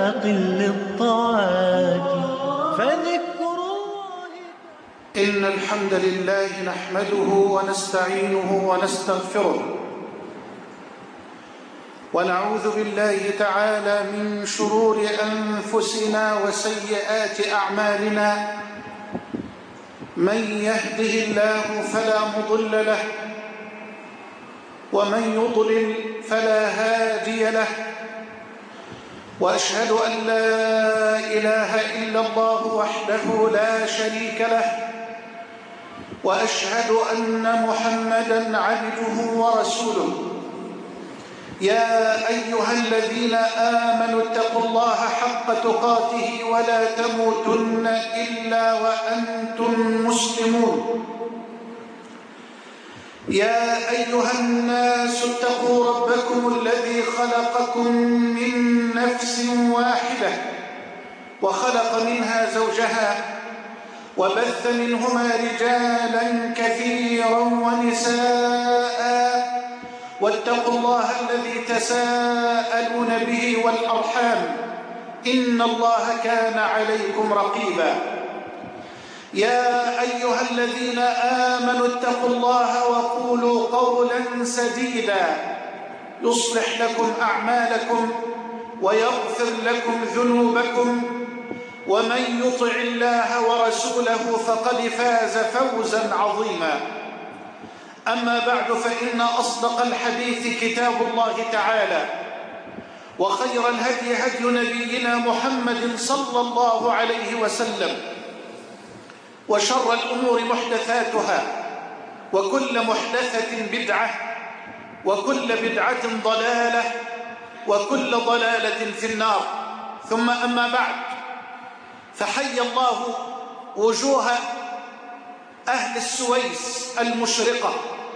باق للطاعات فذكر الله. إن الحمد لله نحمده ونستعينه ونستغفره ونعوذ بالله تعالى من شرور أنفسنا وسيئات أعمالنا. من يهده الله فلا مضل له ومن يضلل فلا هادي له، وأشهد أن لا إله إلا الله وحده لا شريك له، وأشهد أن محمدًا عبده ورسوله. يا أيها الذين آمنوا اتقوا الله حق تقاته ولا تموتن إلا وأنتم مسلمون. يا أيها الناس اتقوا ربكم الذي خلقكم من نفس واحدة وخلق منها زوجها وبث منهما رجالا كثيرا ونساء، واتقوا الله الذي تساءلون به والأرحام إن الله كان عليكم رقيبا. يا أيها الذين آمنوا اتقوا الله وقولوا قولا سديدا يصلح لكم أعمالكم ويغفر لكم ذنوبكم، ومن يطع الله ورسوله فقد فاز فوزا عظيما. أما بعد، فإن أصدق الحديث كتاب الله تعالى، وخير الهدي هدي نبينا محمد صلى الله عليه وسلم، وشر الأمور محدثاتها، وكل محدثة بدعة، وكل بدعة ضلالة، وكل ضلالة في النار. ثم أما بعد، فحي الله وجوه أهل السويس المشرقة،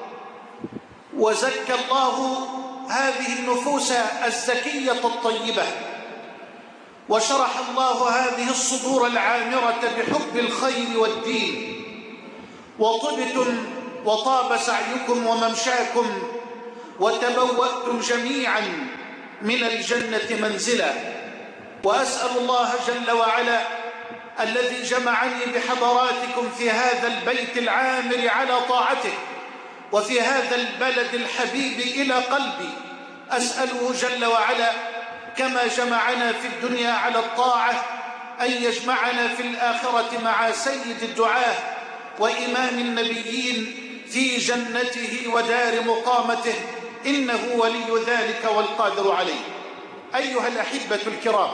وزكى الله هذه النفوس الزكية الطيبة، وشرح الله هذه الصدور العامرة بحب الخير والدين، وطبتم وطاب سعيكم وممشاكم، وتبوأتم جميعا من الجنة منزلا. وأسأل الله جل وعلا الذي جمعني بحضراتكم في هذا البيت العامر على طاعته، وفي هذا البلد الحبيب إلى قلبي، أسأله جل وعلا كما جمعنا في الدنيا على الطاعة أن يجمعنا في الآخرة مع سيد الدعاة وإمام النبيين في جنته ودار مقامته، إنه ولي ذلك والقادر عليه. أيها الأحبة الكرام،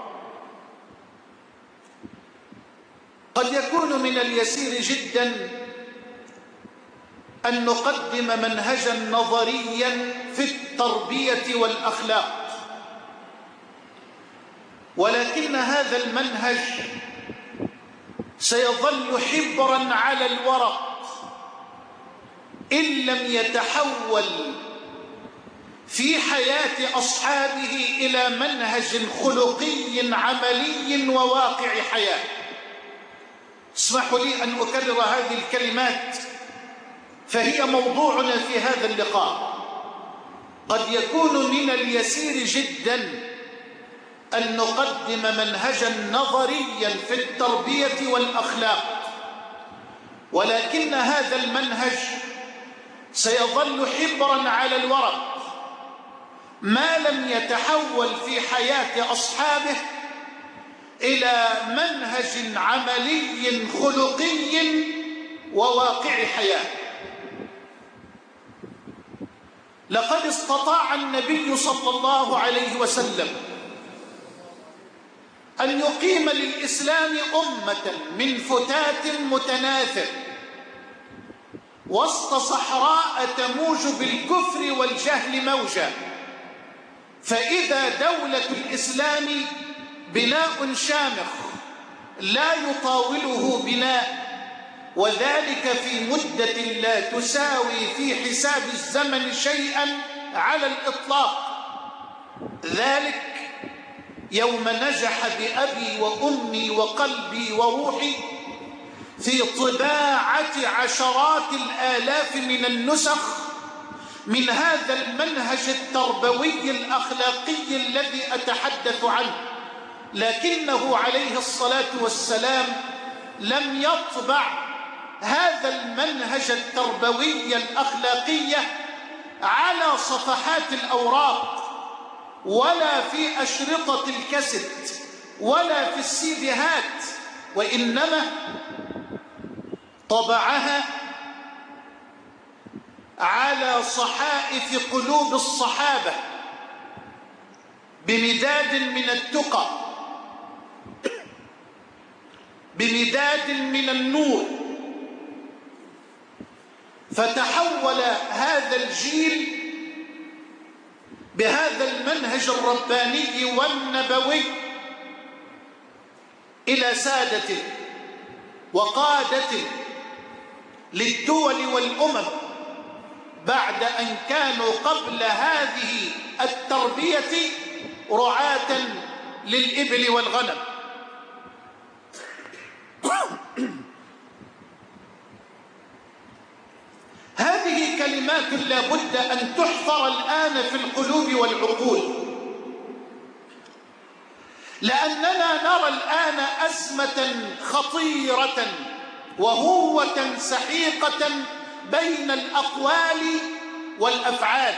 قد يكون من اليسير جدا أن نقدم منهجا نظريا في التربية والأخلاق، ولكن هذا المنهج سيظل حبرا على الورق إن لم يتحول في حياة أصحابه إلى منهج خلقي عملي وواقع حياة. اسمحوا لي أن أكرر هذه الكلمات فهي موضوعنا في هذا اللقاء. قد يكون من اليسير جدا أن نقدم منهجا نظريا في التربية والأخلاق، ولكن هذا المنهج سيظل حبرا على الورق ما لم يتحول في حياة أصحابه إلى منهج عملي خلقي وواقع حياة. لقد استطاع النبي صلى الله عليه وسلم أن يقيم للإسلام أمة من فتات متناثر وسط صحراء تموج بالكفر والجهل موجا. فإذا دولة الإسلام بناء شامخ لا يطاوله بناء، وذلك في مدة لا تساوي في حساب الزمن شيئا على الإطلاق. ذلك يوم نجح بأبي وأمي وقلبي وروحي في طباعة عشرات الآلاف من النسخ من هذا المنهج التربوي الأخلاقي الذي أتحدث عنه، لكنه عليه الصلاة والسلام لم يطبع هذا المنهج التربوي الأخلاقي على صفحات الأوراق ولا في أشرطة الكاسيت ولا في السيديهات، وإنما طبعها على صحائف قلوب الصحابة بمداد من التقى، بمداد من النور، فتحول هذا الجيل بهذا المنهج الرباني والنبوي إلى سادة وقادة للدول والأمم، بعد أن كانوا قبل هذه التربية رعاة للإبل والغنم. هذه كلمات لا بد أن تحفر الآن في القلوب والعقول، لأننا نرى الآن أزمة خطيرة وهوة سحيقة بين الأقوال والأفعال،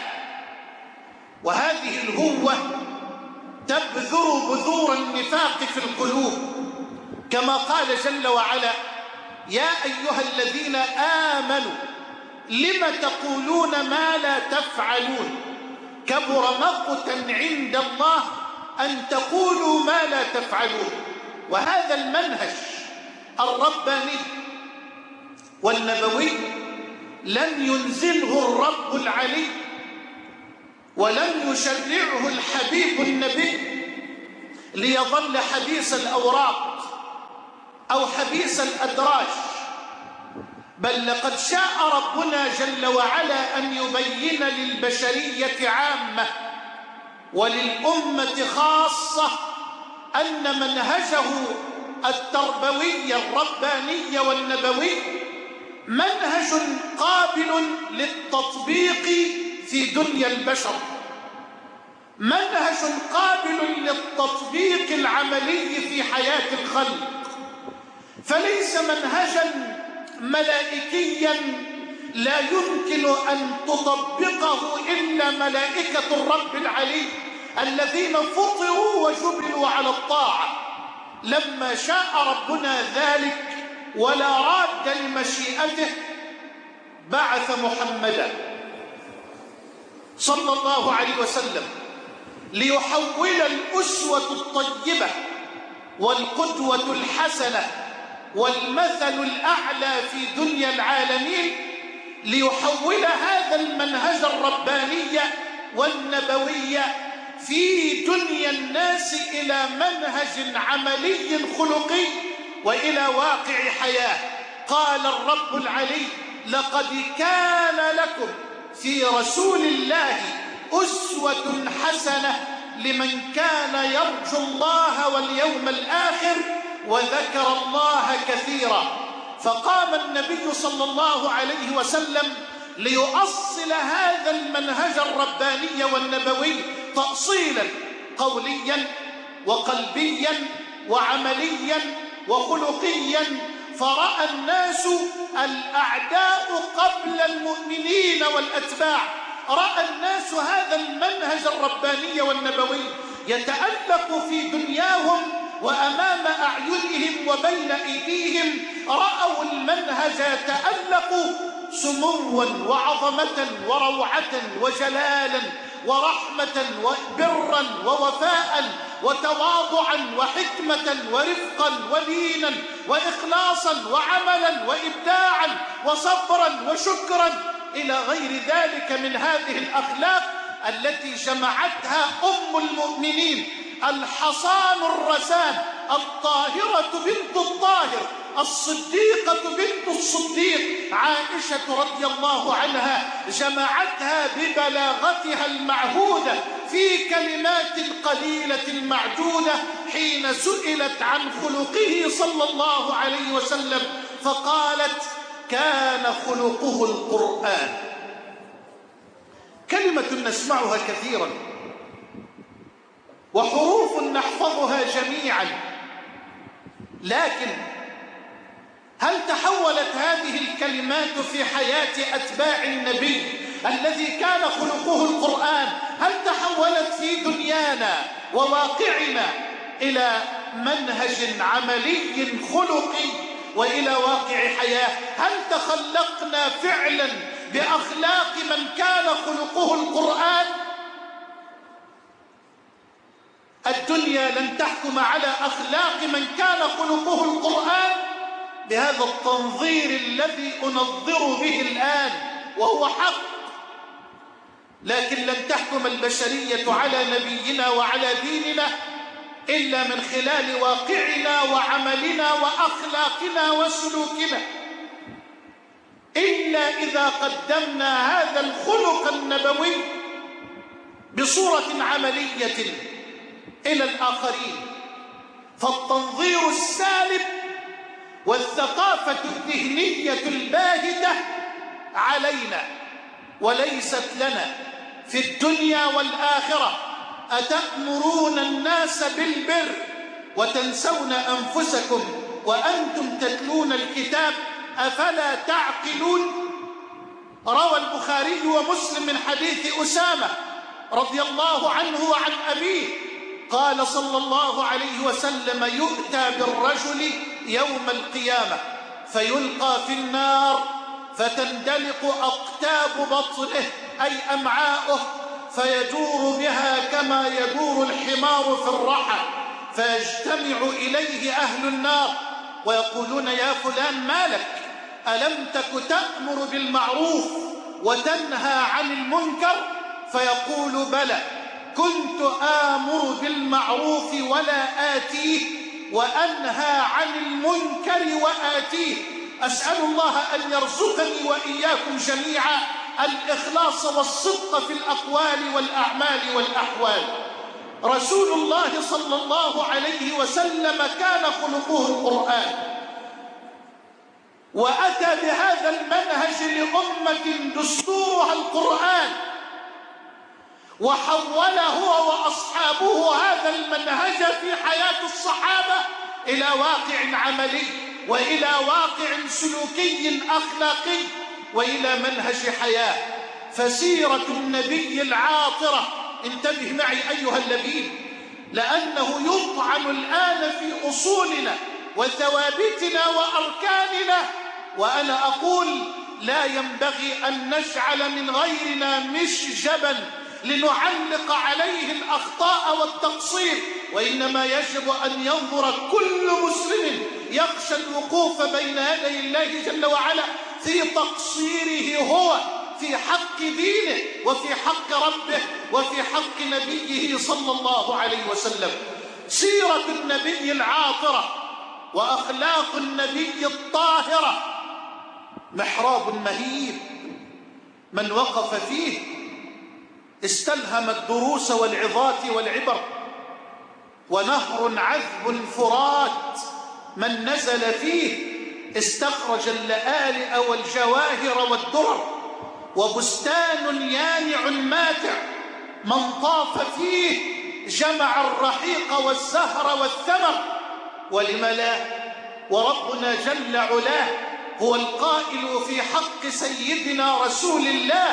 وهذه الهوة تبذر بذور النفاق في القلوب، كما قال جل وعلا: يا أيها الذين آمنوا لم تقولون ما لا تفعلون كبر مقتا عند الله أن تقولوا ما لا تفعلون. وهذا المنهج الرباني والنبوي لم ينزله الرب العلي ولم يشرعه الحبيب النبي ليظل حبيس الأوراق أو حبيس الأدراج، بل لقد شاء ربنا جل وعلا أن يبين للبشرية عامة وللأمة خاصة أن منهجه التربوي الرباني والنبوي منهج قابل للتطبيق في دنيا البشر، منهج قابل للتطبيق العملي في حياة الخلق، فليس منهجا ملائكيا لا يمكن أن تطبقه إلا ملائكة الرب العلي الذين فطروا وجبلوا على الطاعة. لما شاء ربنا ذلك ولا راد لمشيئته بعث محمدا صلى الله عليه وسلم ليحول الأسوة الطيبة والقدوة الحسنة والمثل الأعلى في دنيا العالمين، ليحول هذا المنهج الرباني والنبوي في دنيا الناس إلى منهج عملي خلقي وإلى واقع حياة. قال الرب العلي: لقد كان لكم في رسول الله أسوة حسنة لمن كان يرجو الله واليوم الآخر وذكر الله كثيرا. فقام النبي صلى الله عليه وسلم ليؤصل هذا المنهج الرباني والنبوي تأصيلا قوليا وقلبيا وعمليا وخلقيا، فرأى الناس الأعداء قبل المؤمنين والأتباع، رأى الناس هذا المنهج الرباني والنبوي يتألق في دنياهم وأمام أعينهم وبين أيديهم، رأوا المنهج يتألق سموا وعظمة وروعة وجلالا ورحمة وبرا ووفاء وتواضعا وحكمة ورفقا ولينا وإخلاصا وعملا وإبداعا وصبرا وشكرا إلى غير ذلك من هذه الأخلاق التي جمعتها أم المؤمنين الحصان الرسان الطاهرة بنت الطاهر الصديقة بنت الصديق عائشة رضي الله عنها، جمعتها ببلاغتها المعهودة في كلمات قليلة معدودة حين سئلت عن خلقه صلى الله عليه وسلم فقالت: كان خلقه القرآن. كلمة نسمعها كثيرا وحروف نحفظها جميعا، لكن هل تحولت هذه الكلمات في حياة أتباع النبي الذي كان خلقه القرآن، هل تحولت في دنيانا وواقعنا إلى منهج عملي خلقي وإلى واقع حياة؟ هل تخلقنا فعلا بأخلاق من كان خلقه القرآن؟ الدنيا لن تحكم على أخلاق من كان خلقه القرآن بهذا التنظير الذي أنظر به الآن وهو حق، لكن لن تحكم البشرية على نبينا وعلى ديننا إلا من خلال واقعنا وعملنا وأخلاقنا وسلوكنا، إلا إذا قدمنا هذا الخلق النبوي بصورة عملية إلى الآخرين. فالتنظير السالب والثقافة الذهنية الباهتة علينا وليست لنا في الدنيا والآخرة. أتأمرون الناس بالبر وتنسون أنفسكم وأنتم تتلون الكتاب أفلا تعقلون؟ روى البخاري ومسلم من حديث أسامة رضي الله عنه وعن أبيه قال صلى الله عليه وسلم: يؤتى بالرجل يوم القيامة فيلقى في النار فتندلق أقتاب بطنه أي أمعاؤه فيدور بها كما يدور الحمار في الرحى، فيجتمع إليه أهل النار ويقولون: يا فلان مالك؟ ألم تك تأمر بالمعروف وتنهى عن المنكر؟ فيقول: بلى، كنت آمر بالمعروف ولا آتيه وأنهى عن المنكر وآتيه. أسأل الله أن يرزقني وإياكم جميعا الإخلاص والصدق في الأقوال والأعمال والأحوال. رسول الله صلى الله عليه وسلم كان خلقه القرآن، وأتى بهذا المنهج لأمة دستورها القرآن، وحول هو وأصحابه هذا المنهج في حياة الصحابة إلى واقع عملي وإلى واقع سلوكي أخلاقي وإلى منهج حياة. فسيرة النبي العاطرة، انتبه معي أيها اللبيب، لأنه يطعن الآن في أصولنا وثوابتنا وأركاننا، وأنا أقول لا ينبغي أن نجعل من غيرنا مشجبا لنعلق عليه الأخطاء والتقصير، وإنما يجب أن ينظر كل مسلم يخشى الوقوف بين يدي الله جل وعلا في تقصيره هو في حق دينه وفي حق ربه وفي حق نبيه صلى الله عليه وسلم. سيرة النبي العاطرة وأخلاق النبي الطاهرة محراب مهيب، من وقف فيه استلهم الدروس والعظات والعبر، ونهر عذب فرات من نزل فيه استخرج اللآلئ والجواهر والدرر، وبستان يانع ماتع من طاف فيه جمع الرحيق والزهر والثمر. ولم لا؟ وربنا جل علاه هو القائل في حق سيدنا رسول الله: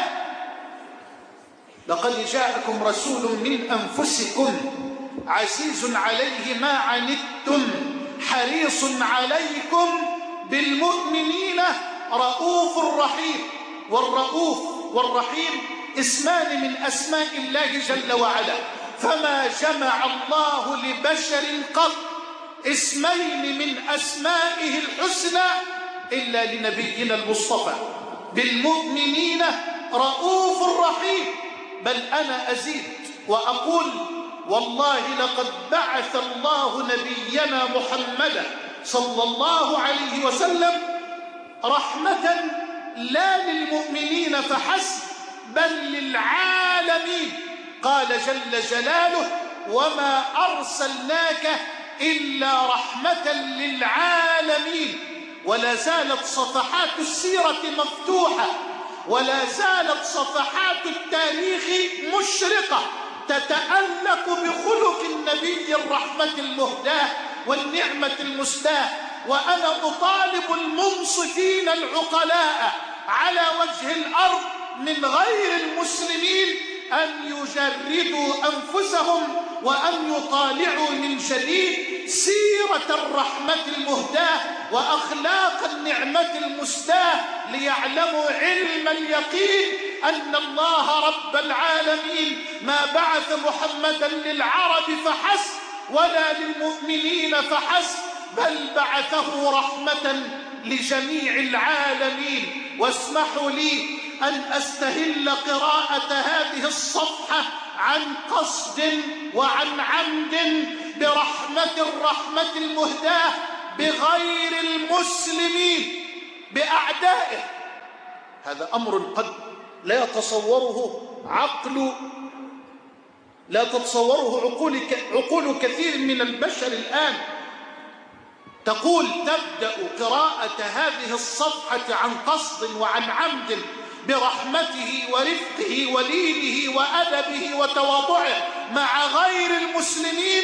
لقد جاءكم رسول من أنفسكم عزيز عليه ما عنتم حريص عليكم بالمؤمنين رؤوف رحيم. والرؤوف والرحيم اسمان من أسماء الله جل وعلا، فما جمع الله لبشر قط اسمين من أسمائه الحسنى إلا لنبينا المصطفى: بالمؤمنين رؤوف رحيم. بل أنا أزيد وأقول: والله لقد بعث الله نبينا محمدا صلى الله عليه وسلم رحمة لا للمؤمنين فحسب بل للعالمين. قال جل جلاله: وما أرسلناك إلا رحمة للعالمين. ولا زالت صفحات السيرة مفتوحة، ولا زالت صفحات التاريخ مشرقة تتألق بخلق النبي الرحمة المهداة والنعمة المستاه. وأنا أطالب المنصفين العقلاء على وجه الأرض من غير المسلمين أن يجردوا أنفسهم وأن يطالعوا من جديد سيرة الرحمة المهداة وأخلاق النعمة المستاه، ليعلموا علم اليقين أن الله رب العالمين ما بعث محمدا للعرب فحسب ولا للمؤمنين فحسب، بل بعثه رحمة لجميع العالمين. واسمحوا لي أن أستهل قراءة هذه الصفحة عن قصد وعن عمد برحمة الرحمة المهداة بغير المسلمين بأعدائه. هذا أمر قد لا تتصوره عقول كثير من البشر الآن. تقول تبدأ قراءة هذه الصفحة عن قصد وعن عمد برحمته ورفقه ولينه وأدبه وتواضعه مع غير المسلمين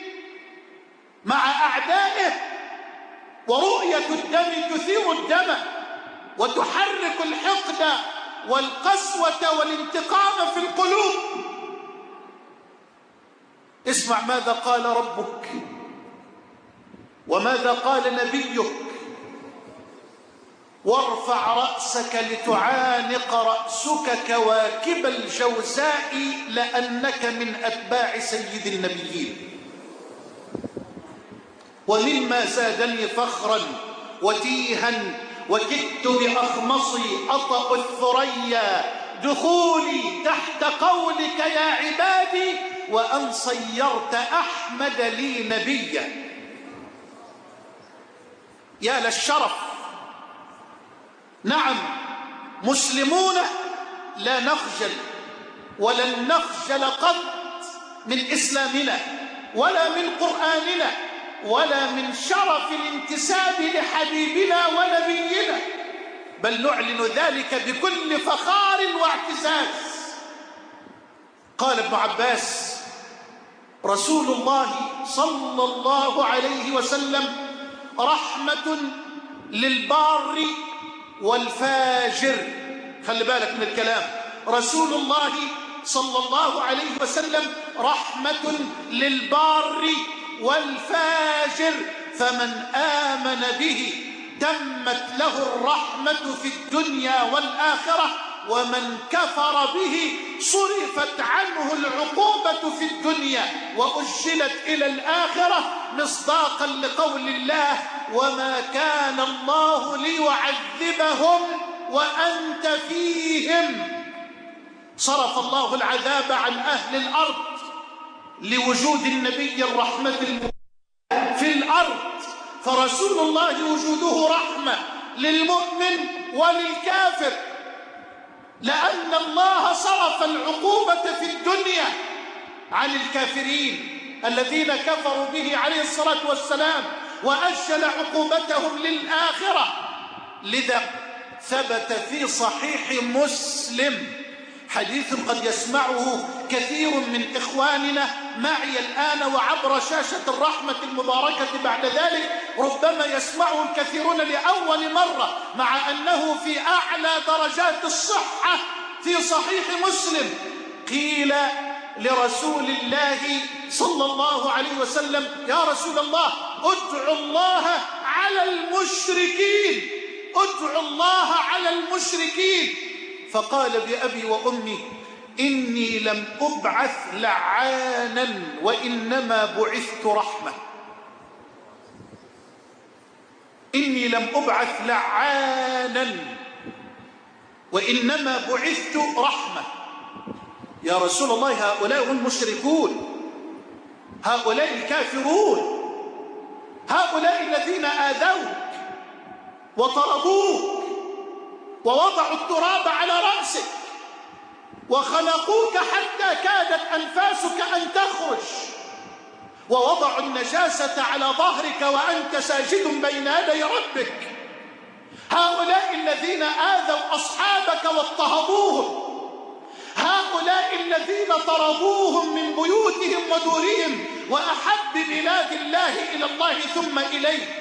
مع أعدائه، ورؤية الدم تثير الدم وتحرك الحقد والقسوة والانتقام في القلوب. اسمع ماذا قال ربك وماذا قال نبيك: وارفع رأسك لتعانق رأسك كواكب الجوزاء لأنك من أتباع سيد النبيين. ومما زادني فخرا وتيها وكدت بأخمصي أطأ الثريا دخولي تحت قولك يا عبادي وأن صيرت أحمد لي نبيا. يا للشرف! نعم، مسلمون لا نخجل ولن نخجل قط من إسلامنا ولا من قرآننا ولا من شرف الانتساب لحبيبنا ونبينا، بل نعلن ذلك بكل فخار واعتزاز. قال ابن عباس: رسول الله صلى الله عليه وسلم رحمة للبار والفاجر. خلي بالك من الكلام، رسول الله صلى الله عليه وسلم رحمة للبار والفاجر، فمن آمن به تمت له الرحمة في الدنيا والآخرة، ومن كفر به صرفت عنه العقوبة في الدنيا وأجلت إلى الآخرة، مصداقا لقول الله: وما كان الله ليعذبهم وأنت فيهم. صرف الله العذاب عن أهل الأرض لوجود النبي الرحمة في الأرض، فرسول الله وجوده رحمة للمؤمن وللكافر، لأن الله صرف العقوبة في الدنيا عن الكافرين الذين كفروا به عليه الصلاة والسلام، وأجل عقوبتهم للآخرة. لذا ثبت في صحيح مسلم حديث قد يسمعه كثير من إخواننا معي الآن وعبر شاشة الرحمة المباركة بعد ذلك ربما يسمعه الكثيرون لأول مرة، مع أنه في أعلى درجات الصحة في صحيح مسلم. قيل لرسول الله صلى الله عليه وسلم: يا رسول الله، ادعو الله على المشركين، ادعو الله على المشركين. فقال بأبي وأمي: إني لم أبعث لعانا وإنما بعثت رحمة. إني لم أبعث لعانا وإنما بعثت رحمة. يا رسول الله، هؤلاء هم المشركون، هؤلاء الكافرون، هؤلاء الذين آذوك وطردوك ووضعوا التراب على رأسك وخنقوك حتى كادت أنفاسك أن تخرج، ووضعوا النجاسة على ظهرك وأنت ساجد بين يدي ربك. هؤلاء الذين آذوا أصحابك واضطهدوهم، هؤلاء هؤلاء الذين طردوهم من بيوتهم ودورهم وأحب بلاد الله إلى الله ثم إليك.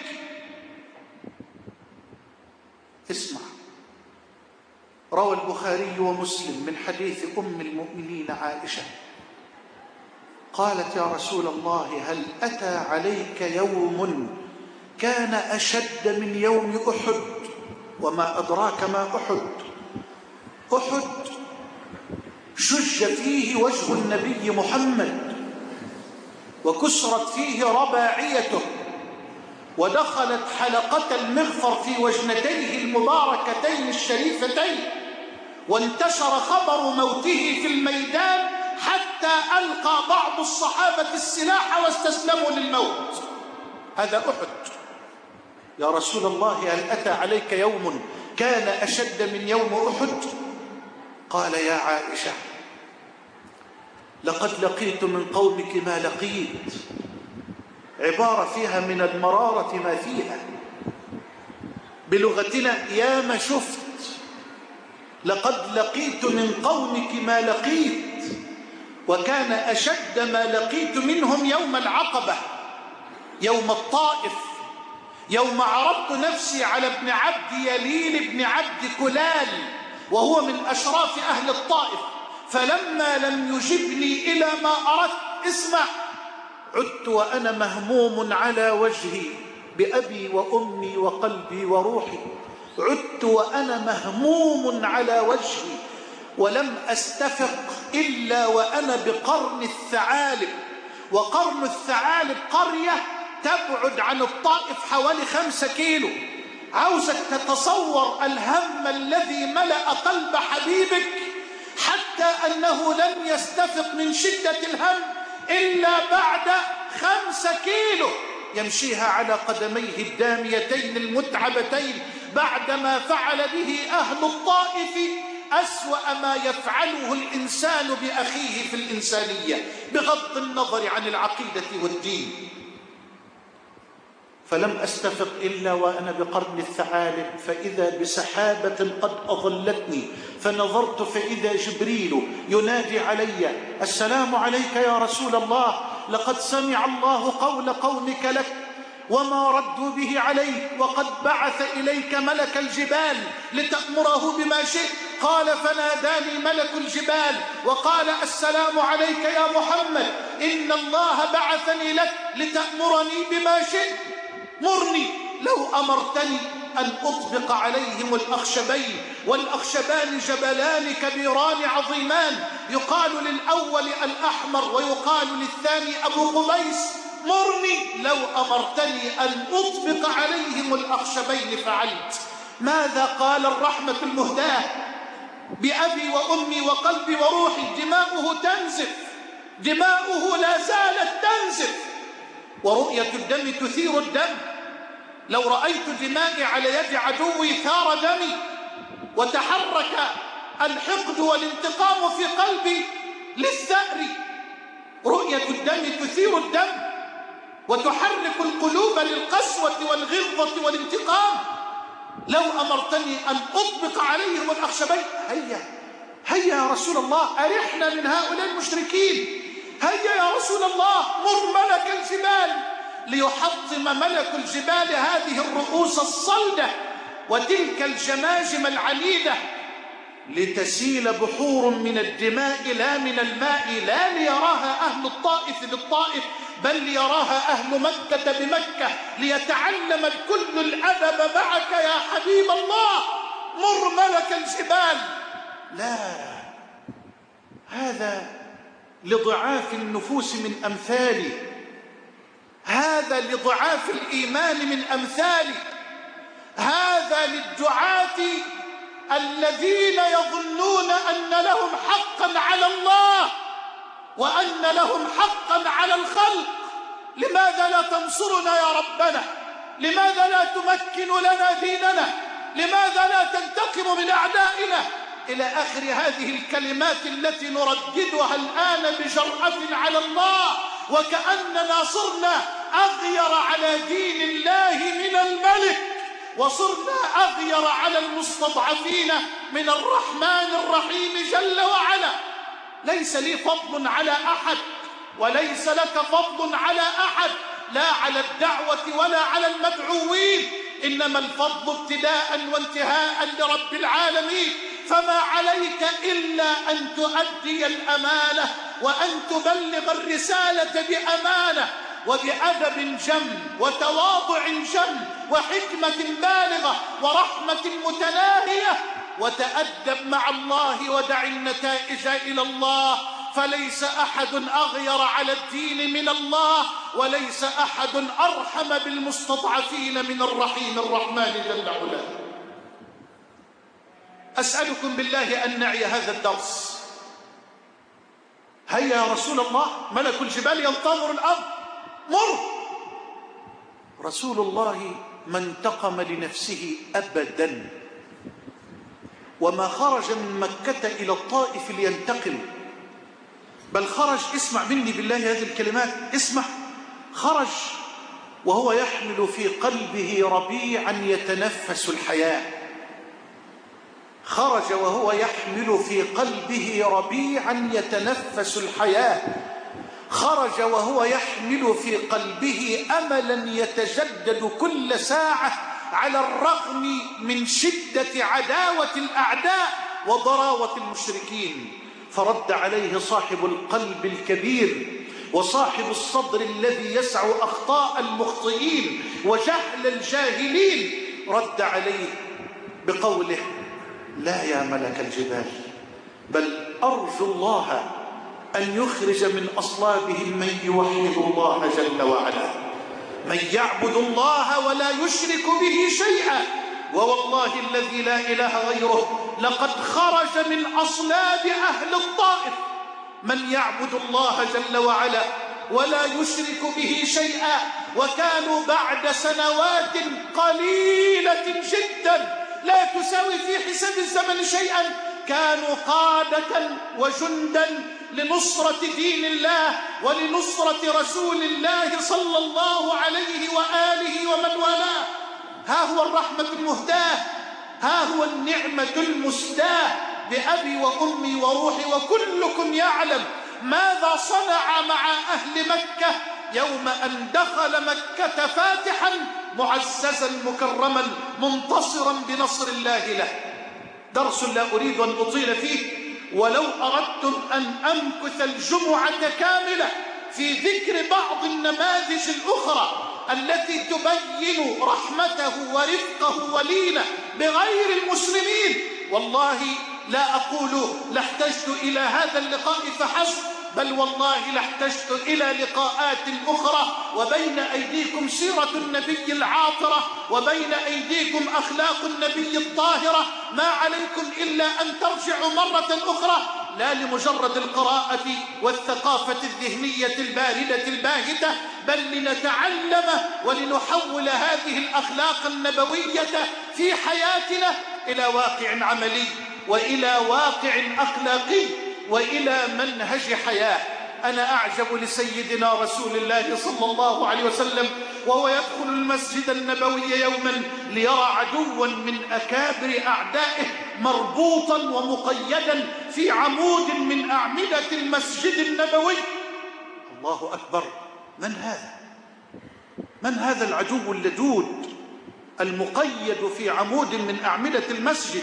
اسمع، روى البخاري ومسلم من حديث أم المؤمنين عائشة قالت: يا رسول الله، هل أتى عليك يوم كان أشد من يوم أحد؟ وما أدراك ما أحد؟ أحد شج فيه وجه النبي محمد، وكسرت فيه رباعيته، ودخلت حلقة المغفر في وجنتيه المباركتين الشريفتين، وانتشر خبر موته في الميدان حتى ألقى بعض الصحابة السلاح واستسلموا للموت. هذا أحد. يا رسول الله، هل أتى عليك يوم كان أشد من يوم أحد؟ قال: يا عائشة، لقد لقيت من قومك ما لقيت. عبارة فيها من المرارة ما فيها، بلغتنا يا ما شفت. لقد لقيت من قومك ما لقيت، وكان أشد ما لقيت منهم يوم العقبة، يوم الطائف، يوم عرضت نفسي على ابن عبد يليل بن عبد كلال وهو من أشراف أهل الطائف، فلما لم يجبني إلى ما أردت، اسمع، عدت وأنا مهموم على وجهي بأبي وأمي وقلبي وروحي. عدت وأنا مهموم على وجهي ولم أستفق إلا وأنا بقرن الثعالب. وقرن الثعالب قرية تبعد عن الطائف حوالي 5 كيلو. عاوزك تتصور الهم الذي ملأ قلب حبيبك حتى أنه لم يستفق من شدة الهم إلا بعد 5 كيلو يمشيها على قدميه الداميتين المتعبتين بعدما فعل به أهل الطائف أسوأ ما يفعله الإنسان بأخيه في الإنسانية بغض النظر عن العقيدة والدين. فلم أستفق إلا وأنا بقرن الثعالب، فإذا بسحابة قد أظلتني، فنظرت فإذا جبريل ينادي علي: السلام عليك يا رسول الله، لقد سمع الله قول قومك لك وما ردوا به عليك، وقد بعث إليك ملك الجبال لتأمره بما شئت. قال: فناداني ملك الجبال وقال: السلام عليك يا محمد، إن الله بعثني لك لتأمرني بما شئت. مرني، لو أمرتني أن أطبق عليهم الأخشبين، والأخشبان جبلان كبيران عظيمان، يقال للأول الأحمر ويقال للثاني أبو قبيس. مرني، لو أمرتني أن أطبق عليهم الأخشبين فعلت. ماذا قال الرحمة المهداة؟ بأبي وأمي وقلبي وروحي، دماؤه تنزف، دماؤه لا زالت تنزف، ورؤية الدم تثير الدم. لو رأيت دمائي على يد عدوي ثار دمي وتحرك الحقد والانتقام في قلبي للثأر. رؤية الدم تثير الدم وتحرك القلوب للقسوة والغلظة والانتقام. لو أمرتني أن أطبق عليهم الأخشبين، هيا يا رسول الله، أرحنا من هؤلاء المشركين. هيا يا رسول الله، مر ملك الجبال ليحطم ملك الجبال هذه الرؤوس الصلدة وتلك الجماجم العنيدة، لتسيل بحور من الدماء لا من الماء، لا ليراها أهل الطائف بالطائف، بل ليراها أهل مكة بمكة، ليتعلم الكل الأدب معك يا حبيب الله. مر ملك الجبال. لا، هذا لضعاف النفوس من أمثالي، هذا لضعاف الإيمان من أمثالي، هذا للدعاة الذين يظنون أن لهم حقا على الله وأن لهم حقا على الخلق. لماذا لا تنصرنا يا ربنا؟ لماذا لا تمكن لنا ديننا؟ لماذا لا تنتقم من أعدائنا؟ إلى آخر هذه الكلمات التي نرددها الآن بجرأة على الله، وكأننا صرنا أغير على دين الله من الملك، وصرنا أغير على المستضعفين من الرحمن الرحيم جل وعلا. ليس لي فضل على أحد وليس لك فضل على أحد، لا على الدعوة ولا على المدعوين، إنما الفضل ابتداء وانتهاء لرب العالمين. فما عليك إلا أن تؤدي الأمانة وأن تبلغ الرسالة بأمانة وبأدب جم وتواضع جم وحكمة بالغة ورحمة متناهية، وتأدب مع الله ودع النتائج إلى الله، فليس أحد أغير على الدين من الله، وليس أحد أرحم بالمستضعفين من الرحيم الرحمن جل وعلا. أسألكم بالله أن نعي هذا الدرس. هيا يا رسول الله، ملك الجبال ينتظر الأمر، مر. رسول الله ما انتقم لنفسه أبدا، وما خرج من مكة إلى الطائف لينتقم، بل خرج، اسمع مني بالله هذه الكلمات، اسمع، خرج وهو يحمل في قلبه ربيعا يتنفس الحياة. خرج وهو يحمل في قلبه ربيعا يتنفس الحياة. خرج وهو يحمل في قلبه أملا يتجدد كل ساعة على الرغم من شدة عداوة الأعداء وضراوة المشركين. فرد عليه صاحب القلب الكبير وصاحب الصدر الذي يسع أخطاء المخطئين وجهل الجاهلين، رد عليه بقوله: لا يا ملك الجبال، بل أرجو الله أن يخرج من أصلابهم من يوحد الله جل وعلا، من يعبد الله ولا يشرك به شيئا. ووالله الذي لا إله غيره لقد خرج من أصلاب أهل الطائف من يعبد الله جل وعلا ولا يشرك به شيئا، وكانوا بعد سنوات قليلة جدا لا تساوي في حساب الزمن شيئا كانوا قادة وجندا لنصرة دين الله ولنصرة رسول الله صلى الله عليه وآله ومن والاه. ها هو الرحمة المهداة، ها هو النعمة المسداة بأبي وأمي وروحي، وكلكم يعلم ماذا صنع مع أهل مكة يوم أن دخل مكة فاتحا معززا مكرما منتصرا بنصر الله له. درس لا أريد أن أطيل فيه، ولو أردتم أن أمكث الجمعة كاملة في ذكر بعض النماذج الأخرى التي تبين رحمته ورفقه ولينه بغير المسلمين، والله لا أقول لاحتجت إلى هذا اللقاء فحسب، بل والله لاحتجت إلى لقاءات أخرى، وبين أيديكم سيرة النبي العاطرة، وبين أيديكم أخلاق النبي الطاهرة. ما عليكم إلا أن ترجعوا مرة أخرى، لا لمجرد القراءة والثقافة الذهنية الباردة الباهتة، بل لنتعلم ولنحول هذه الأخلاق النبوية في حياتنا إلى واقع عملي وإلى واقع أخلاقي وإلى منهج حياة. أنا أعجب لسيدنا رسول الله صلى الله عليه وسلم وهو يدخل المسجد النبوي يوما ليرى عدوا من أكابر أعدائه مربوطا ومقيدا في عمود من أعمدة المسجد النبوي. الله أكبر، من هذا؟ من هذا العدو اللدود المقيد في عمود من أعمدة المسجد؟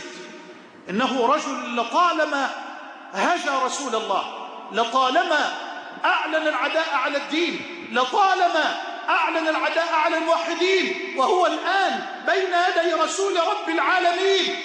إنه رجل لطالما هجا رسول الله، لطالما أعلن العداء على الدين، لطالما أعلن العداء على الموحدين، وهو الآن بين يدي رسول رب العالمين.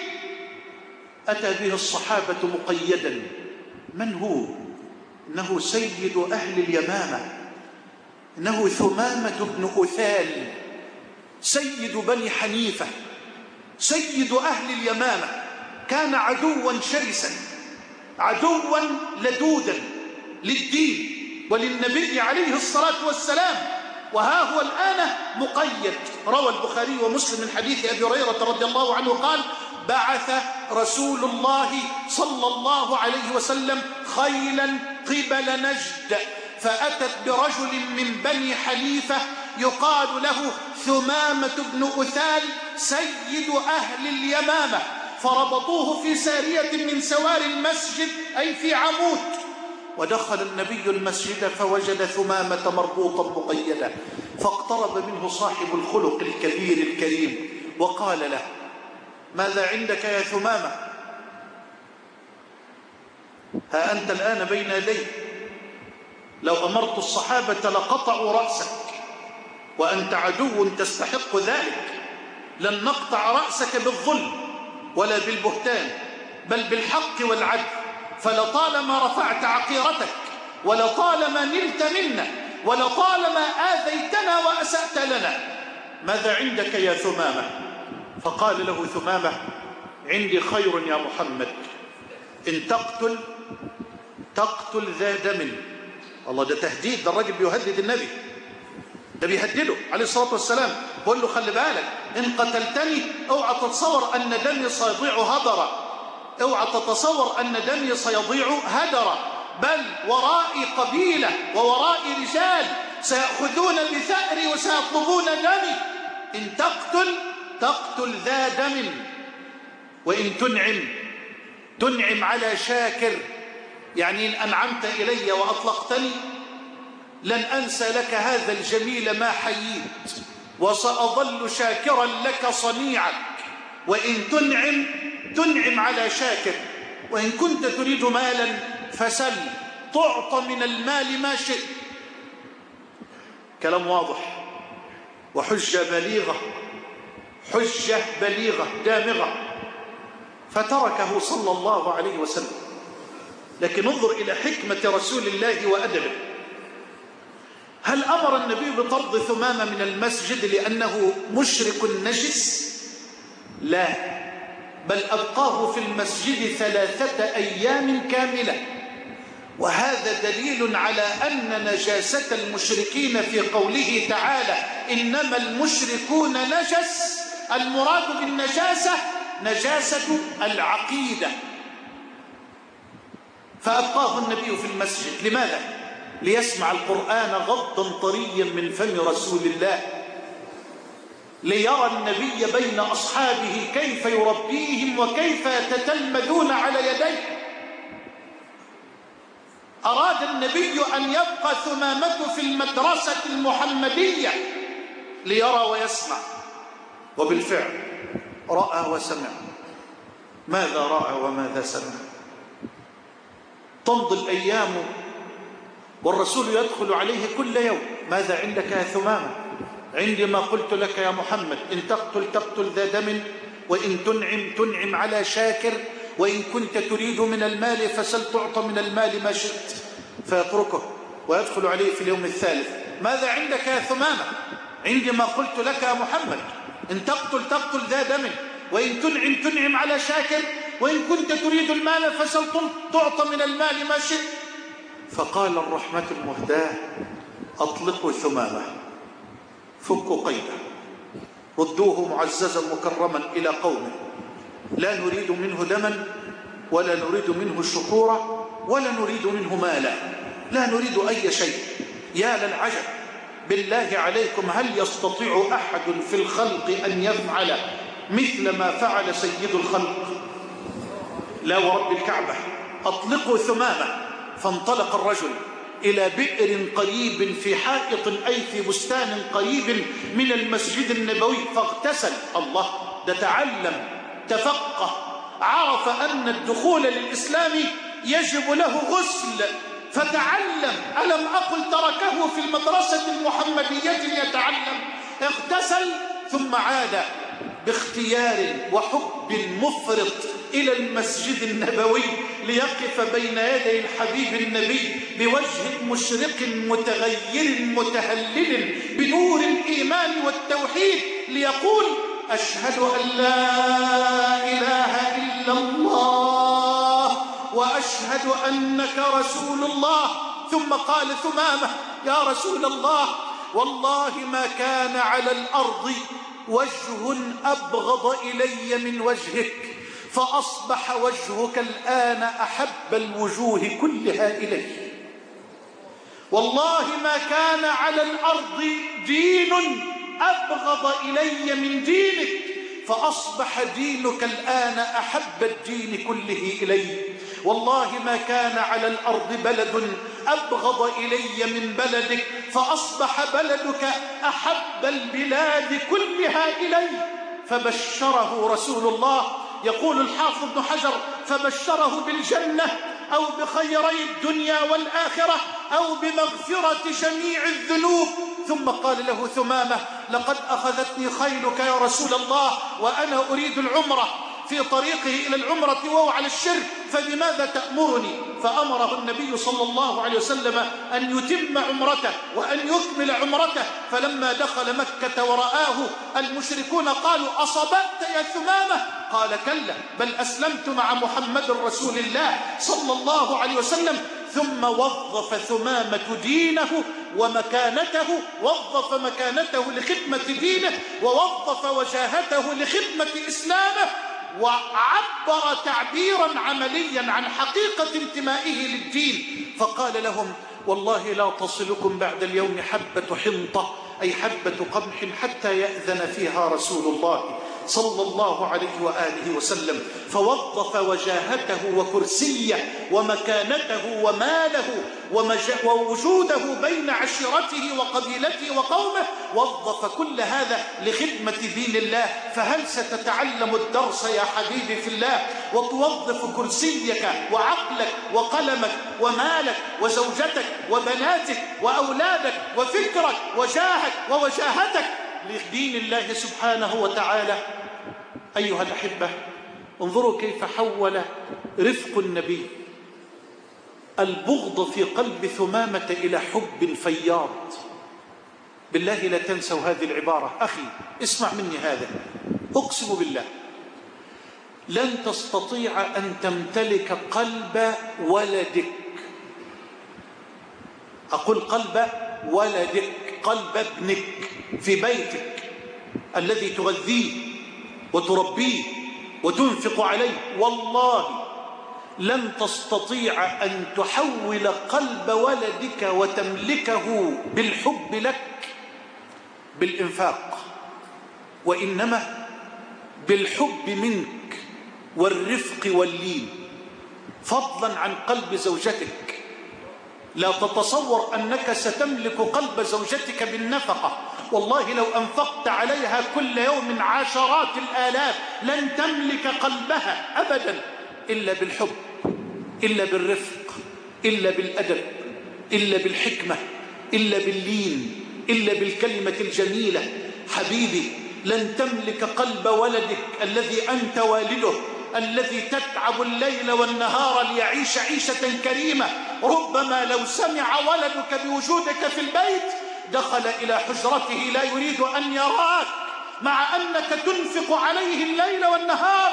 أتى به الصحابة مقيدا. من هو؟ إنه سيد أهل اليمامة، إنه ثمامة بن أثال، سيد بني حنيفة، سيد أهل اليمامة. كان عدوا شرسا، عدوا لدودا للدين وللنبي عليه الصلاة والسلام، وها هو الآن مقيد. روى البخاري ومسلم من حديث أبي هريرة رضي الله عنه قال: بعث رسول الله صلى الله عليه وسلم خيلا قبل نجد، فأتت برجل من بني حنيفة يقال له ثمامة بن أثال سيد أهل اليمامة، فربطوه في سارية من سوار المسجد، أي في عمود، ودخل النبي المسجد فوجد ثمامة مربوطا مقيدا، فاقترب منه صاحب الخلق الكبير الكريم وقال له: ماذا عندك يا ثمامة؟ ها أنت الآن بين يدي، لو أمرت الصحابة لقطعوا رأسك، وأنت عدو تستحق ذلك. لن نقطع رأسك بالظلم ولا بالبهتان، بل بالحق والعدل، فلطالما رفعت عقيرتك، ولطالما نلت منا، ولطالما آذيتنا وأسأت لنا. ماذا عندك يا ثمامة؟ فقال له ثمامة: عندي خير يا محمد، إن تقتل ذا دم. الله، ده تهديد، ده الراجل بيهدد النبي، ده بيهدده عليه الصلاة والسلام، بقول له خلي بالك، إن قتلتني اوعى تتصور أن دمي سيضيع هدرا، اوعى تتصور أن دمي سيضيع هدرا، بل ورائي قبيلة وورائي رجال سيأخذون بثأري وسيطلبون دمي. إن تقتل ذا دم، وإن تنعم على شاكر، يعني إن أنعمت إلي وأطلقتني لن أنسى لك هذا الجميل ما حييت، وسأظل شاكرا لك صنيعك. وإن تنعم على شاكر، وإن كنت تريد مالا فسل، تعطى من المال ما شئت. كلام واضح وحجة بليغة دامغة، فتركه صلى الله عليه وسلم. لكن انظر إلى حكمة رسول الله وأدبه. هل أمر النبي بطرد ثمامة من المسجد لأنه مشرك نجس؟ لا، بل أبقاه في المسجد 3 أيام كاملة، وهذا دليل على أن نجاسة المشركين في قوله تعالى: إنما المشركون نجس، المراد بالنجاسة نجاسة العقيدة. فأبقاه النبي في المسجد، لماذا؟ ليسمع القرآن غضا طريا من فم رسول الله، ليرى النبي بين أصحابه كيف يربيهم وكيف يتتلمذون على يديه. أراد النبي أن يبقى ثمامة في المدرسة المحمدية ليرى ويسمع، وبالفعل رأى وسمع. ماذا رأى وماذا سمع؟ تمضي الأيام والرسول يدخل عليه كل يوم: ماذا عندك يا ثمامة؟ عندي ما قلت لك يا محمد، إن تقتل ذا دم، وإن تنعم على شاكر، وإن كنت تريد من المال فسل تعطى من المال ما شئت. فيتركه ويدخل عليه في اليوم الثالث: ماذا عندك يا ثمامة؟ عندي ما قلت لك يا محمد، إن تقتل ذا دم، وإن تنعم على شاكر، وإن كنت تريد المال فسل تعطى من المال ما شئت. فقال الرحمة المهداة: أطلقوا ثمامة، فكوا قيده، ردوه معززا مكرما إلى قومه، لا نريد منه دما، ولا نريد منه شكورا، ولا نريد منه مالا، لا نريد أي شيء. يا للعجب، بالله عليكم، هل يستطيع أحد في الخلق أن يفعل مثل ما فعل سيد الخلق؟ لا ورب الكعبة. أطلقوا ثمامة. فانطلق الرجل إلى بئر قريب في حائط، أي في بستان قريب من المسجد النبوي، فاغتسل. الله، ده تعلم، تفقه، عرف أن الدخول للإسلام يجب له غسل، فتعلم. ألم أقل تركه في المدرسة المحمدية يتعلم؟ اغتسل ثم عاد باختيار وحب مفرط إلى المسجد النبوي ليقف بين يدي الحبيب النبي بوجه مشرق متغير متهلل بنور الإيمان والتوحيد، ليقول: أشهد أن لا إله إلا الله وأشهد أنك رسول الله. ثم قال ثمامة: يا رسول الله، والله ما كان على الأرض وجه أبغض إلي من وجهك، فأصبح وجهك الآن أحب الوجوه كلها إلي. والله ما كان على الأرض دين أبغض إلي من دينك، فأصبح دينك الآن أحب الدين كله إلي. والله ما كان على الأرض بلد أبغض إلي من بلدك، فأصبح بلدك أحب البلاد كلها إلي. فبشره رسول الله، يقول الحافظ ابن حجر: فبشره بالجنة أو بخيري الدنيا والآخرة أو بمغفرة جميع الذنوب. ثم قال له ثمامة: لقد أخذتني خيلك يا رسول الله وأنا أريد العمرة، في طريقه إلى العمرة وهو على الشرك، فبماذا تأمرني؟ فأمره النبي صلى الله عليه وسلم أن يتم عمرته وأن يكمل عمرته. فلما دخل مكة ورآه المشركون قالوا: أصبت يا ثمامة؟ قال: كلا، بل أسلمت مع محمد رسول الله صلى الله عليه وسلم. ثم وظف ثمامة دينه ومكانته، وظف مكانته لخدمة دينه، ووظف وجاهته لخدمة إسلامه، وعبر تعبيرا عمليا عن حقيقة انتمائه للدين. فقال لهم: والله لا تصلكم بعد اليوم حبة حنطة، أي حبة قمح، حتى يأذن فيها رسول الله صلى الله عليه وآله وسلم. فوظف وجاهته وكرسيه ومكانته وماله ووجوده بين عشيرته وقبيلته وقومه، وظف كل هذا لخدمة دين الله. فهل ستتعلم الدرس يا حبيبي في الله وتوظف كرسيك وعقلك وقلمك ومالك وزوجتك وبناتك وأولادك وفكرك وجاهك ووجاهتك لدين الله سبحانه وتعالى؟ أيها الأحبة، انظروا كيف حول رفق النبي البغض في قلب ثمامة إلى حب فياض. بالله لا تنسوا هذه العبارة. أخي اسمع مني هذا، أقسم بالله لن تستطيع أن تمتلك قلب ولدك. أقول قلب ولدك، قلب ابنك في بيتك الذي تغذيه وتربيه وتنفق عليه. والله لن تستطيع أن تحول قلب ولدك وتملكه بالحب لك بالإنفاق، وإنما بالحب منك والرفق واللين، فضلا عن قلب زوجتك. لا تتصور أنك ستملك قلب زوجتك بالنفقة. والله لو أنفقت عليها كل يوم عشرات الآلاف لن تملك قلبها أبدا إلا بالحب، إلا بالرفق، إلا بالأدب، إلا بالحكمة، إلا باللين، إلا بالكلمة الجميلة. حبيبي، لن تملك قلب ولدك الذي أنت والده، الذي تتعب الليل والنهار ليعيش عيشة كريمة. ربما لو سمع ولدك بوجودك في البيت دخل إلى حجرته لا يريد أن يراك، مع أنك تنفق عليه الليل والنهار.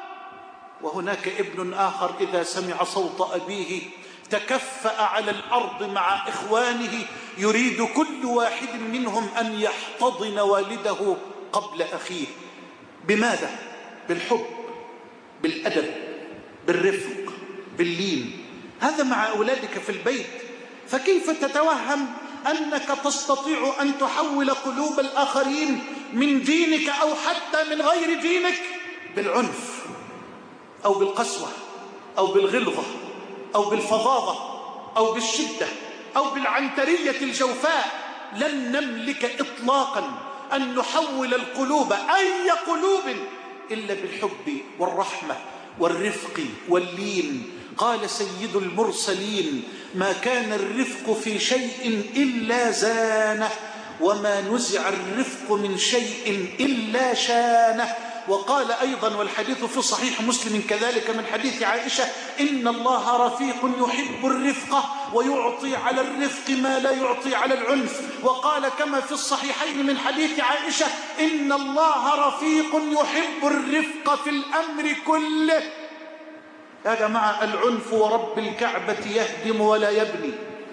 وهناك ابن آخر إذا سمع صوت أبيه تكفأ على الأرض مع إخوانه، يريد كل واحد منهم أن يحتضن والده قبل أخيه. بماذا؟ بالحب، بالأدب، بالرفق، باللين. هذا مع أولادك في البيت. فكيف تتوهم أنك تستطيع أن تحول قلوب الآخرين من دينك أو حتى من غير دينك بالعنف أو بالقسوة أو بالغلظة أو بالفظاظة أو بالشدة أو بالعنترية الجوفاء؟ لن نملك إطلاقا أن نحول القلوب، أي قلوب، إلا بالحب والرحمة والرفق واللين. قال سيد المرسلين: ما كان الرفق في شيء إلا زانه، وما نزع الرفق من شيء إلا شانه. وقال أيضا، والحديث في صحيح مسلم كذلك من حديث عائشة: إن الله رفيق يحب الرفق ويعطي على الرفق ما لا يعطي على العنف. وقال كما في الصحيحين من حديث عائشة: إن الله رفيق يحب الرفق في الأمر كله. يا جماعة، العنف ورب الكعبة يهدم ولا يبني،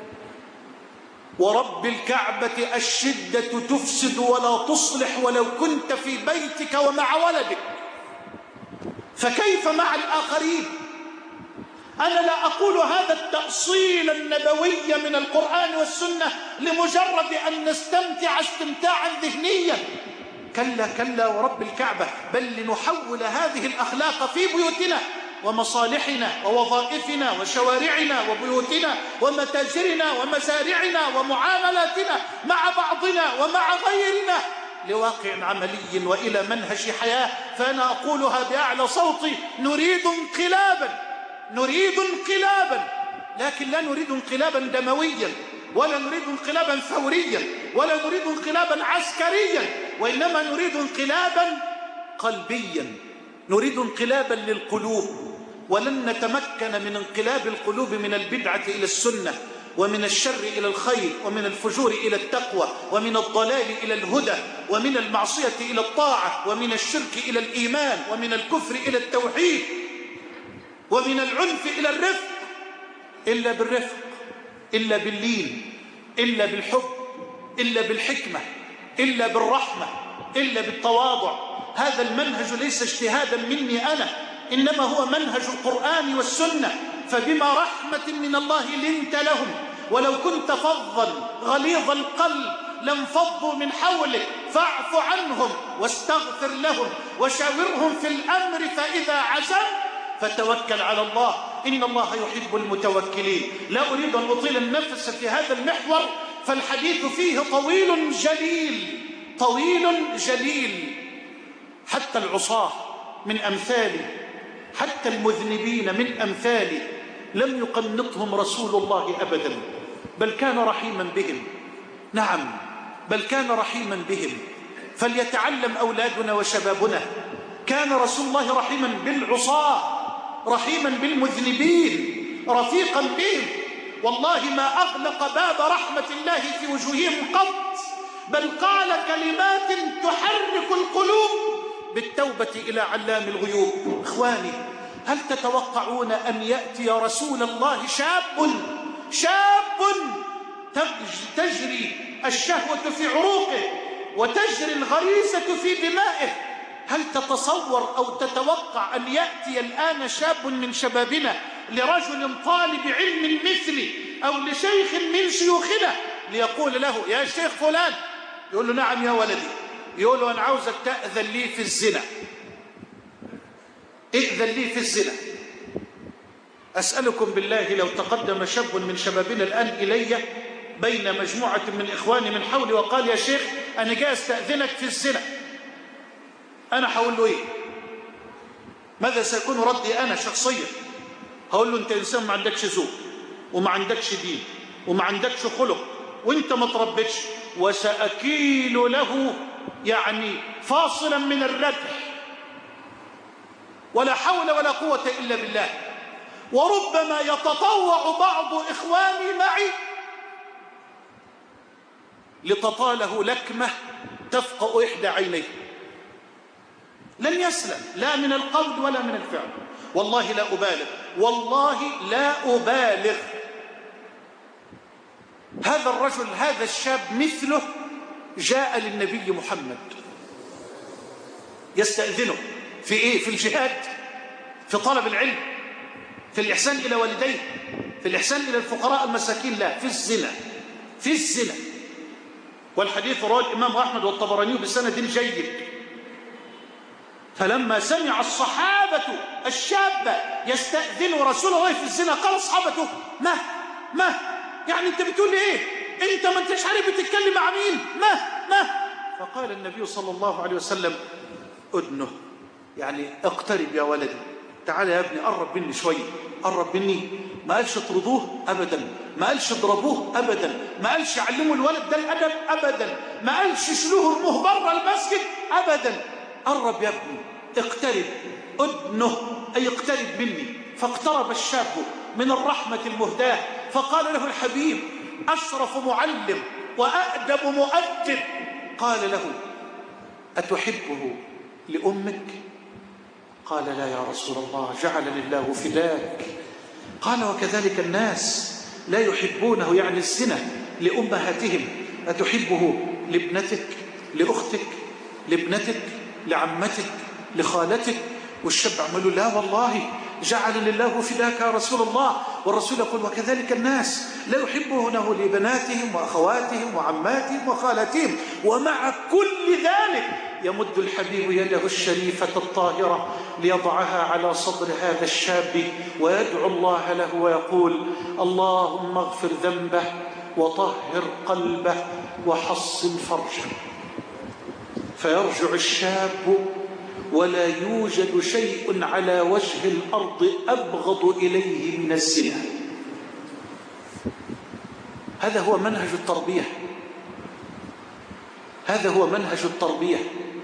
ورب الكعبة الشدة تفسد ولا تصلح ولو كنت في بيتك ومع ولدك، فكيف مع الآخرين؟ أنا لا أقول هذا التأصيل النبوي من القرآن والسنة لمجرد أن نستمتع استمتاعا ذهنيا، كلا كلا ورب الكعبة، بل لنحول هذه الأخلاق في بيوتنا ومصالحنا ووظائفنا وشوارعنا وبيوتنا ومتاجرنا ومزارعنا ومعاملاتنا مع بعضنا ومع غيرنا لواقع عملي وإلى منهج حياة. فأنا أقولها بأعلى صوتي: نريد انقلابا، نريد انقلابا، لكن لا نريد انقلابا دمويا، ولا نريد انقلابا ثوريا، ولا نريد انقلابا عسكريا، وإنما نريد انقلابا قلبيا، نريد انقلابا للقلوب. ولن نتمكن من انقلاب القلوب من البدعة إلى السنة، ومن الشر إلى الخير، ومن الفجور إلى التقوى، ومن الضلال إلى الهدى، ومن المعصية إلى الطاعة، ومن الشرك إلى الإيمان، ومن الكفر إلى التوحيد، ومن العنف إلى الرفق، إلا بالرفق، إلا باللين، إلا بالحب، إلا بالحكمة، إلا بالرحمة، إلا بالتواضع. هذا المنهج ليس اجتهادا مني أنا، إنما هو منهج القرآن والسنة. فبما رحمة من الله لنت لهم، ولو كنت فظا غليظ القلب لانفضوا من حولك، فاعف عنهم واستغفر لهم وشاورهم في الأمر، فإذا عزمت فتوكل على الله، إن الله يحب المتوكلين. لا أريد أن أطيل النفس في هذا المحور، فالحديث فيه طويل جليل، طويل جليل. حتى العصاة من أمثالي، حتى المذنبين من أمثالي، لم يقنطهم رسول الله أبدا، بل كان رحيما بهم. نعم، بل كان رحيما بهم. فليتعلم أولادنا وشبابنا، كان رسول الله رحيما بالعصاة، رحيما بالمذنبين، رفيقا بهم. والله ما أغلق باب رحمة الله في وجوههم قط، بل قال كلمات تحرك القلوب بالتوبة إلى علام الغيوب. إخواني، هل تتوقعون أن يأتي رسول الله شاب تجري الشهوة في عروقه وتجري الغريزة في دمائه؟ هل تتصور أو تتوقع أن يأتي الآن شاب من شبابنا لرجل طالب علم مثلي أو لشيخ من شيوخنا ليقول له: يا شيخ فلان؟ يقول له: نعم يا ولدي. يقول له: أنا عاوزك تأذن لي في الزنا. ائذن لي في الزنا. أسألكم بالله، لو تقدم شاب من شبابنا الآن إلي بين مجموعة من إخواني من حولي وقال: يا شيخ أنا جاي أستأذنك في الزنا، أنا هقول له إيه؟ ماذا سيكون ردي أنا شخصيا؟ هقول له: أنت إنسان ما عندكش ذوق، وما عندكش دين، وما عندكش خلق، وأنت ما تربيتش. وسأكيل له يعني فاصلا من الردح، ولا حول ولا قوة إلا بالله. وربما يتطوع بعض إخواني معي لتطاله لكمة تفقأ إحدى عينيه، لن يسلم لا من القول ولا من الفعل. والله لا أبالغ، والله لا أبالغ. هذا الرجل، هذا الشاب مثله جاء للنبي محمد يستأذنه في إيه؟ في الجهاد، في طلب العلم، في الإحسان إلى والديه، في الإحسان إلى الفقراء المساكين، لا، في الزنا، في الزنا. والحديث رواه الإمام أحمد والطبراني بسند جيد. فلما سمع الصحابة الشابة يستأذن رسول الله في الزنا قال أصحابته: ما يعني أنت بتقول إيه؟ أنت ما أنتش عارف بتتكلم مع مين؟ ما فقال النبي صلى الله عليه وسلم: أدنه، يعني اقترب يا ولدي، تعال يا ابني، قرب مني شوية، قرب مني. ما قالش اطردوه أبدا، ما قالش اضربوه أبدا، ما قالش علموا الولد ده الأدب أبدا، ما قالش شلوه ارموه بره المسجد أبدا. قرب يا ابني، اقترب، أدنه أي اقترب مني. فاقترب الشاب من الرحمة المهداة، فقال له الحبيب: أشرف معلم وأأدب مؤدب، قال له: أتحبه لأمك؟ قال: لا يا رسول الله، جعلني الله فداك. قال: وكذلك الناس لا يحبونه، يعني الزنا، لأمهاتهم. أتحبه لابنتك، لأختك، لابنتك، لعمتك، لخالتك؟ والشاب عمله: لا والله، جعلني الله فداك يا رسول الله. والرسول يقول: وكذلك الناس لا يحبونه لبناتهم وأخواتهم وعماتهم وخالاتهم. ومع كل ذلك يمد الحبيب يده الشريفة الطاهرة ليضعها على صدر هذا الشاب ويدعو الله له ويقول: اللهم اغفر ذنبه وطهر قلبه وحصن فرجه. فيرجع الشاب ولا يوجد شيء على وجه الأرض أبغض إليه من الزنا. هذا هو منهج التربية، هذا هو منهج التربية.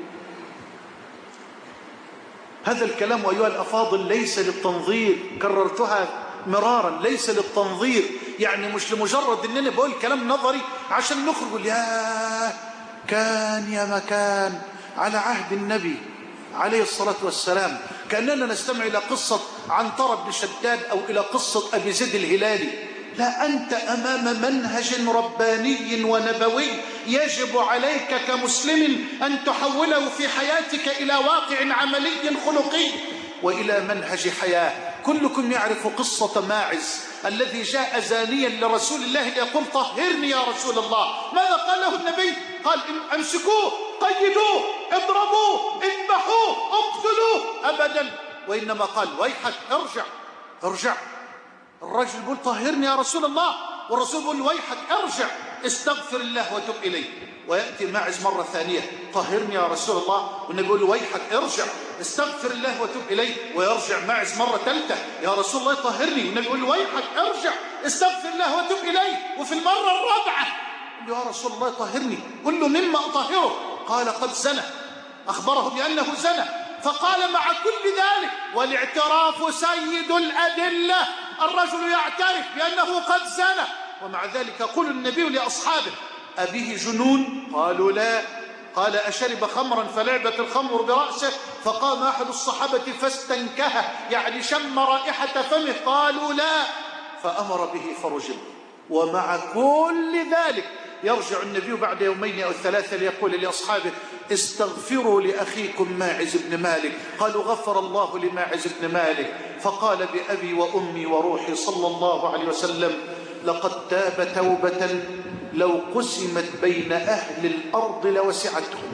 هذا الكلام أيها الأفاضل ليس للتنظير، كررتها مرارا، ليس للتنظير، يعني مش لمجرد أنني بقول كلام نظري عشان نخرج يا كان يا مكان على عهد النبي عليه الصلاة والسلام، كأننا نستمع إلى قصة عنترة بن شداد أو إلى قصة أبي زيد الهلالي. لا، أنت أمام منهج رباني ونبوي يجب عليك كمسلم أن تحوله في حياتك إلى واقع عملي خلقي وإلى منهج حياة. كلكم يعرف قصة ماعز الذي جاء زانيا لرسول الله ليقول: طهرني يا رسول الله. ماذا قال له النبي؟ قال: امسكوه، قيدوه، اضربوه، اذبحوه، اقتلوه. أبدا، وإنما قال: ويحك، ارجع ارجع. الرجل يقول: طهرني يا رسول الله، والرسول يقول: ويحك ارجع، استغفر الله وتب إليه. ويأتي ماعز مرة ثانية: طهرني يا رسول الله، والنبي يقول: ويحك ارجع، استغفر الله وتب إليه. ويرجع ماعز مرة ثالثة: يا رسول الله طهرني، والنبي يقول: ويحك ارجع، استغفر الله وتب إليه. وفي المرة الرابعة يقول: يا رسول الله طهرني. قل له: مما أطهره؟ قال: قد زنى. أخبره بأنه زنى. فقال: مع كل ذلك والاعتراف سيد الأدلة، الرجل يعترف بأنه قد زنى، ومع ذلك يقول النبي لأصحابه: أبيه جنون؟ قالوا: لا. قال: أشرب خمرا فلعبت الخمر برأسه؟ فقام أحد الصحابة فاستنكه، يعني شم رائحة فمه. قالوا: لا. فأمر به فرجم. ومع كل ذلك يرجع النبي بعد يومين أو ثلاثة ليقول لأصحابه: استغفروا لأخيكم ماعز بن مالك. قالوا: غفر الله لماعز بن مالك. فقال: بأبي وأمي وروحي صلى الله عليه وسلم: لقد تاب توبة لو قسمت بين أهل الأرض لوسعتهم.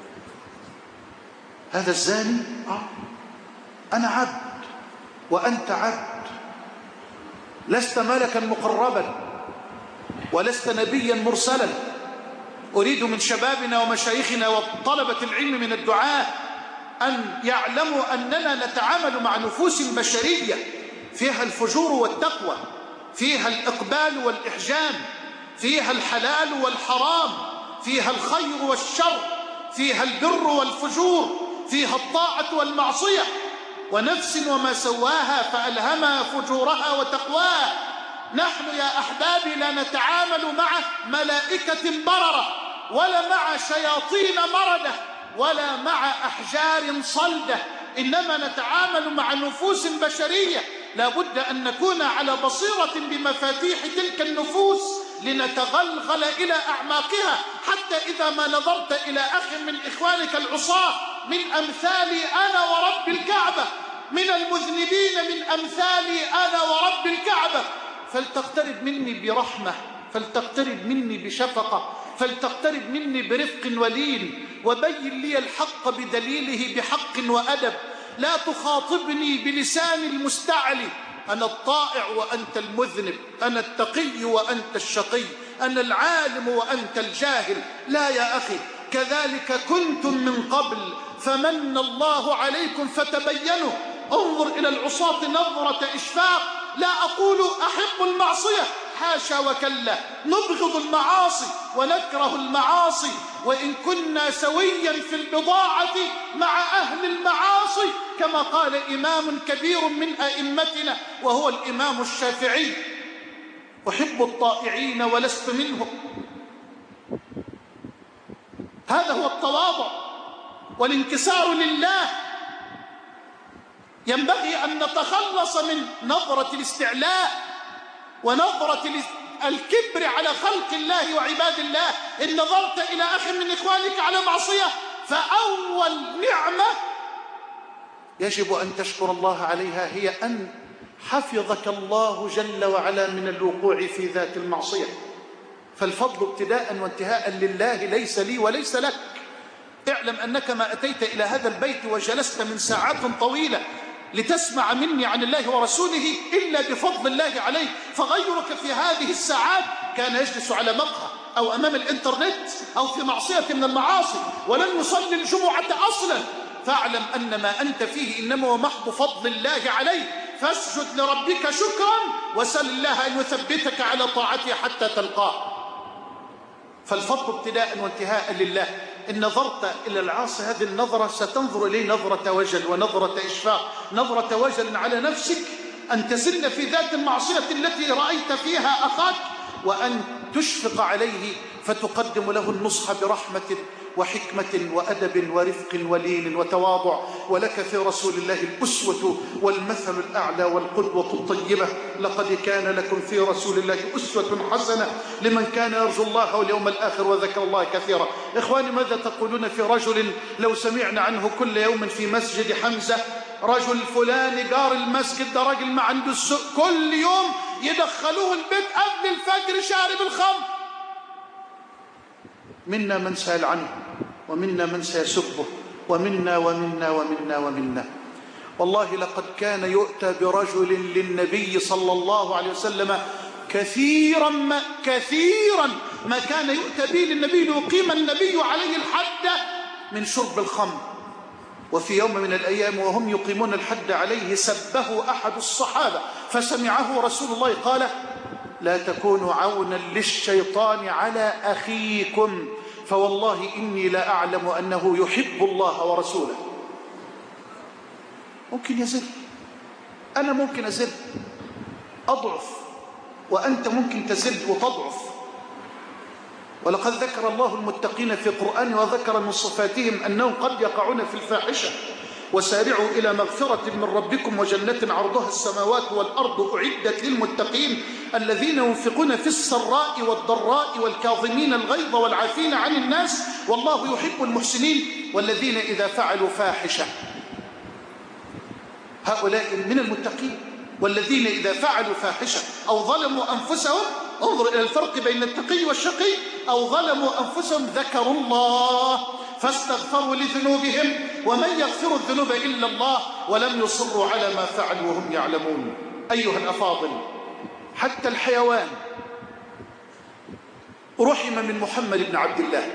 هذا الزاني أنا عبد وأنت عبد، لست ملكا مقربا ولست نبيا مرسلا. أريد من شبابنا ومشايخنا وطلبة العلم من الدعاة أن يعلموا أننا نتعامل مع نفوس بشرية فيها الفجور والتقوى، فيها الإقبال والإحجام، فيها الحلال والحرام، فيها الخير والشر، فيها البر والفجور، فيها الطاعة والمعصية. ونفس وما سواها فألهمها فجورها وتقواها. نحن يا أحبابي لا نتعامل مع ملائكة بررة، ولا مع شياطين مردة، ولا مع أحجار صلدة، إنما نتعامل مع نفوس بشرية. لا بد أن نكون على بصيرة بمفاتيح تلك النفوس لنتغلغل إلى أعماقها، حتى إذا ما نظرت إلى أخ من إخوانك العصاة من أمثالي أنا ورب الكعبة، من المذنبين من أمثالي أنا ورب الكعبة، فلتقترب مني برحمة، فلتقترب مني بشفقة، فلتقترب مني برفق ولين، وبين لي الحق بدليله بحق وأدب. لا تخاطبني بلسان المستعلي: أنا الطائع وأنت المذنب، أنا التقي وأنت الشقي، أنا العالم وأنت الجاهل. لا يا أخي، كذلك كنتم من قبل فمن الله عليكم فتبينوا. انظر إلى العصاة نظرة إشفاق. لا أقول أحب المعصية، حاشا وكلا، نبغض المعاصي ونكره المعاصي، وإن كنا سويا في البضاعة مع أهل المعاصي، كما قال إمام كبير من أئمتنا وهو الإمام الشافعي: أحب الطائعين ولست منهم. هذا هو التواضع والانكسار لله. ينبغي أن نتخلص من نظرة الاستعلاء ونظرة الكبر على خلق الله وعباد الله. إن نظرت إلى أخ من إخوانك على معصية، فأول نعمة يجب أن تشكر الله عليها هي أن حفظك الله جل وعلا من الوقوع في ذات المعصية. فالفضل ابتداء وانتهاء لله، ليس لي وليس لك. اعلم اعلم أنك ما أتيت إلى هذا البيت وجلست من ساعات طويلة لتسمع مني عن الله ورسوله إلا بفضل الله عليك، فغيرك في هذه الساعات كان يجلس على مقهى أو أمام الإنترنت أو في معصية من المعاصي ولن يصلي الجمعة أصلا. فاعلم أن ما أنت فيه إنما هو محض فضل الله عليك، فاسجد لربك شكرا وسل الله أن يثبتك على طاعته حتى تلقاه. فالفضل ابتداء وانتهاء لله. إن نظرت إلى العاصي هذه النظرة ستنظر إليه نظرة وجل ونظرة إشفاق، نظرة وجل على نفسك أن تزل في ذات المعصية التي رأيت فيها أخاك، وأن تشفق عليه فتقدم له النصح برحمة وحكمة وأدب ورفق ولين وتواضع. ولك في رسول الله الأسوة والمثل الأعلى والقدوة الطيبة. لقد كان لكم في رسول الله أسوة حسنة لمن كان يرجو الله واليوم الآخر وذكر الله كثيرا. إخواني، ماذا تقولون في رجل لو سمعنا عنه كل يوم في مسجد حمزة؟ رجل فلان جار المسجد ده راجل ما عنده السوق، كل يوم يدخلوه البيت قبل الفجر شارب الخمر. منا من سأل عنه ومنا من سيسبه ومنا ومنا ومنا ومنا. والله لقد كان يؤتى برجل للنبي صلى الله عليه وسلم كثيرا ما كان يؤتى به للنبي ليقيم النبي عليه الحد من شرب الخمر. وفي يوم من الأيام وهم يقيمون الحد عليه سبه أحد الصحابة فسمعه رسول الله قال: لا تكونوا عونا للشيطان على أخيكم، فوالله إني لا أعلم أنه يحب الله ورسوله. ممكن يزل، أنا ممكن أزل أضعف، وأنت ممكن تزل وتضعف. ولقد ذكر الله المتقين في القرآن وذكر من صفاتهم أنهم قد يقعون في الفاحشة. وسارعوا إلى مغفرة من ربكم وجنة عرضها السماوات والأرض أعدت للمتقين الذين ينفقون في السراء والضراء والكاظمين الغيظ والعافين عن الناس والله يحب المحسنين. والذين إذا فعلوا فاحشة، هؤلاء من المتقين. والذين إذا فعلوا فاحشة أو ظلموا أنفسهم، انظر إلى الفرق بين التقي والشقي، أو ظلموا أنفسهم ذكروا الله فاستغفروا لذنوبهم ومن يغفر الذنوب إلا الله ولم يصروا على ما فعلوا وهم يعلمون. أيها الأفاضل، حتى الحيوان رحم من محمد بن عبد الله،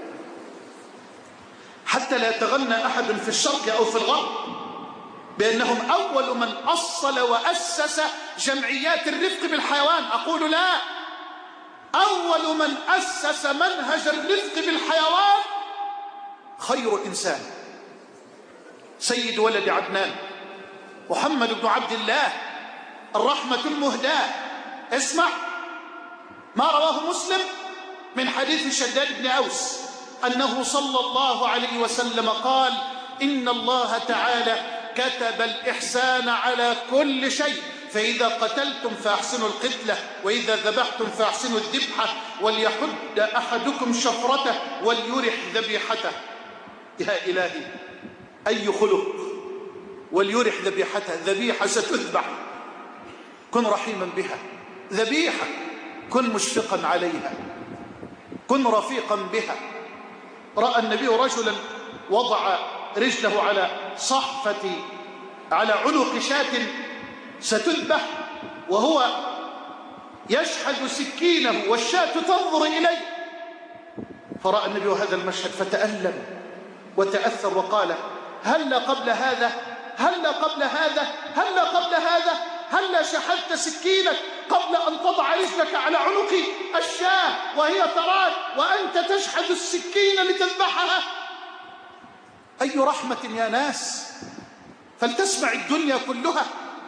حتى لا يتغنى أحد في الشرق أو في الغرب بأنهم أول من أصل وأسس جمعيات الرفق بالحيوان. أقول لا، أول من أسس منهج الرفق بالحيوان خير إنسان سيد ولد عدنان محمد بن عبد الله الرحمة المهداة. اسمع ما رواه مسلم من حديث شداد بن أوس أنه صلى الله عليه وسلم قال: إن الله تعالى كتب الإحسان على كل شيء، فإذا قتلتم فأحسنوا القتلة، وإذا ذبحتم فأحسنوا الذبحة، وليحد أحدكم شفرته وليرح ذبيحته. يا إلهي أي خلق! وليرح ذبيحته، ذبيحة ستذبح كن رحيما بها، ذبيحة كن مشفقا عليها، كن رفيقا بها. رأى النبي رجلا وضع رجله على صحفة على عنق شاة ستذبح وهو يشحذ سكينه والشاة تنظر إليه، فرأى النبي هذا المشهد فتألم وتأثر وقال: هل قبل هذا هل قبل هذا هل قبل هذا هل شحذت سكينك قبل أن تضع رجلك على عنق الشاة وهي تراك وأنت تشحذ السكين لتذبحها؟ أي رحمة يا ناس! فلتسمع الدنيا كلها.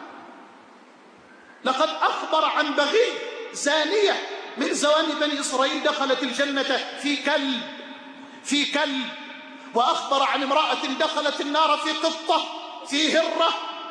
لقد أخبر عن بغي زانية من زواني بني إسرائيل دخلت الجنة في كلب، وأخبر عن امرأة دخلت النار في قطة في هرة.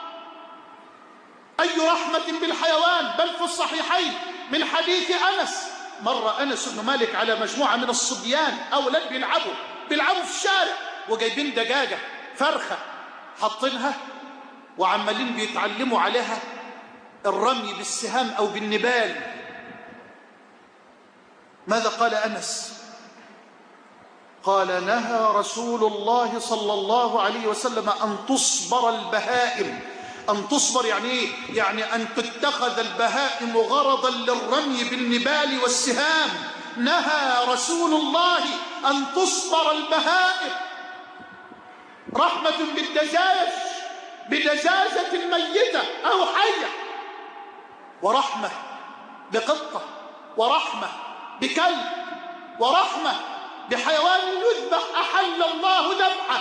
أي رحمة بالحيوان! بل في الصحيحين من حديث أنس، مر أنس بن مالك على مجموعة من الصبيان أولاد بيلعبوا في الشارع وجايبين دجاجة فرخة حاطينها وعمالين بيتعلموا عليها الرمي بالسهام أو بالنبال. ماذا قال أنس؟ قال: نهى رسول الله صلى الله عليه وسلم أن تصبر البهائم. أن تصبر يعني إيه؟ يعني أن تتخذ البهائم غرضا للرمي بالنبال والسهام. نهى رسول الله أن تصبر البهائم، رحمة بالدجاج، بدجاجة ميتة أو حية، ورحمة بقطة، ورحمة بكلب، ورحمة بحيوان يذبح أحل الله ذبحه.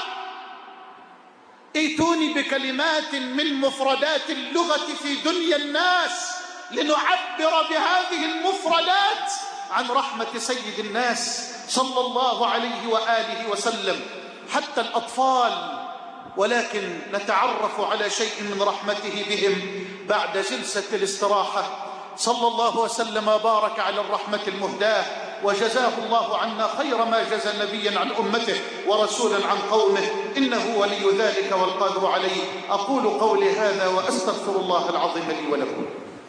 ائتوني بكلمات من مفردات اللغة في دنيا الناس لنعبر بهذه المفردات عن رحمة سيد الناس صلى الله عليه وآله وسلم، حتى الأطفال. ولكن نتعرف على شيء من رحمته بهم بعد جلسة الاستراحة. صلى الله وسلم وبارك على الرحمة المهداة، وجزاه الله عنا خير ما جزى نبيا عن أمته ورسولا عن قومه، إنه ولي ذلك والقادر عليه. أقول قولي هذا وأستغفر الله العظيم لي ولكم.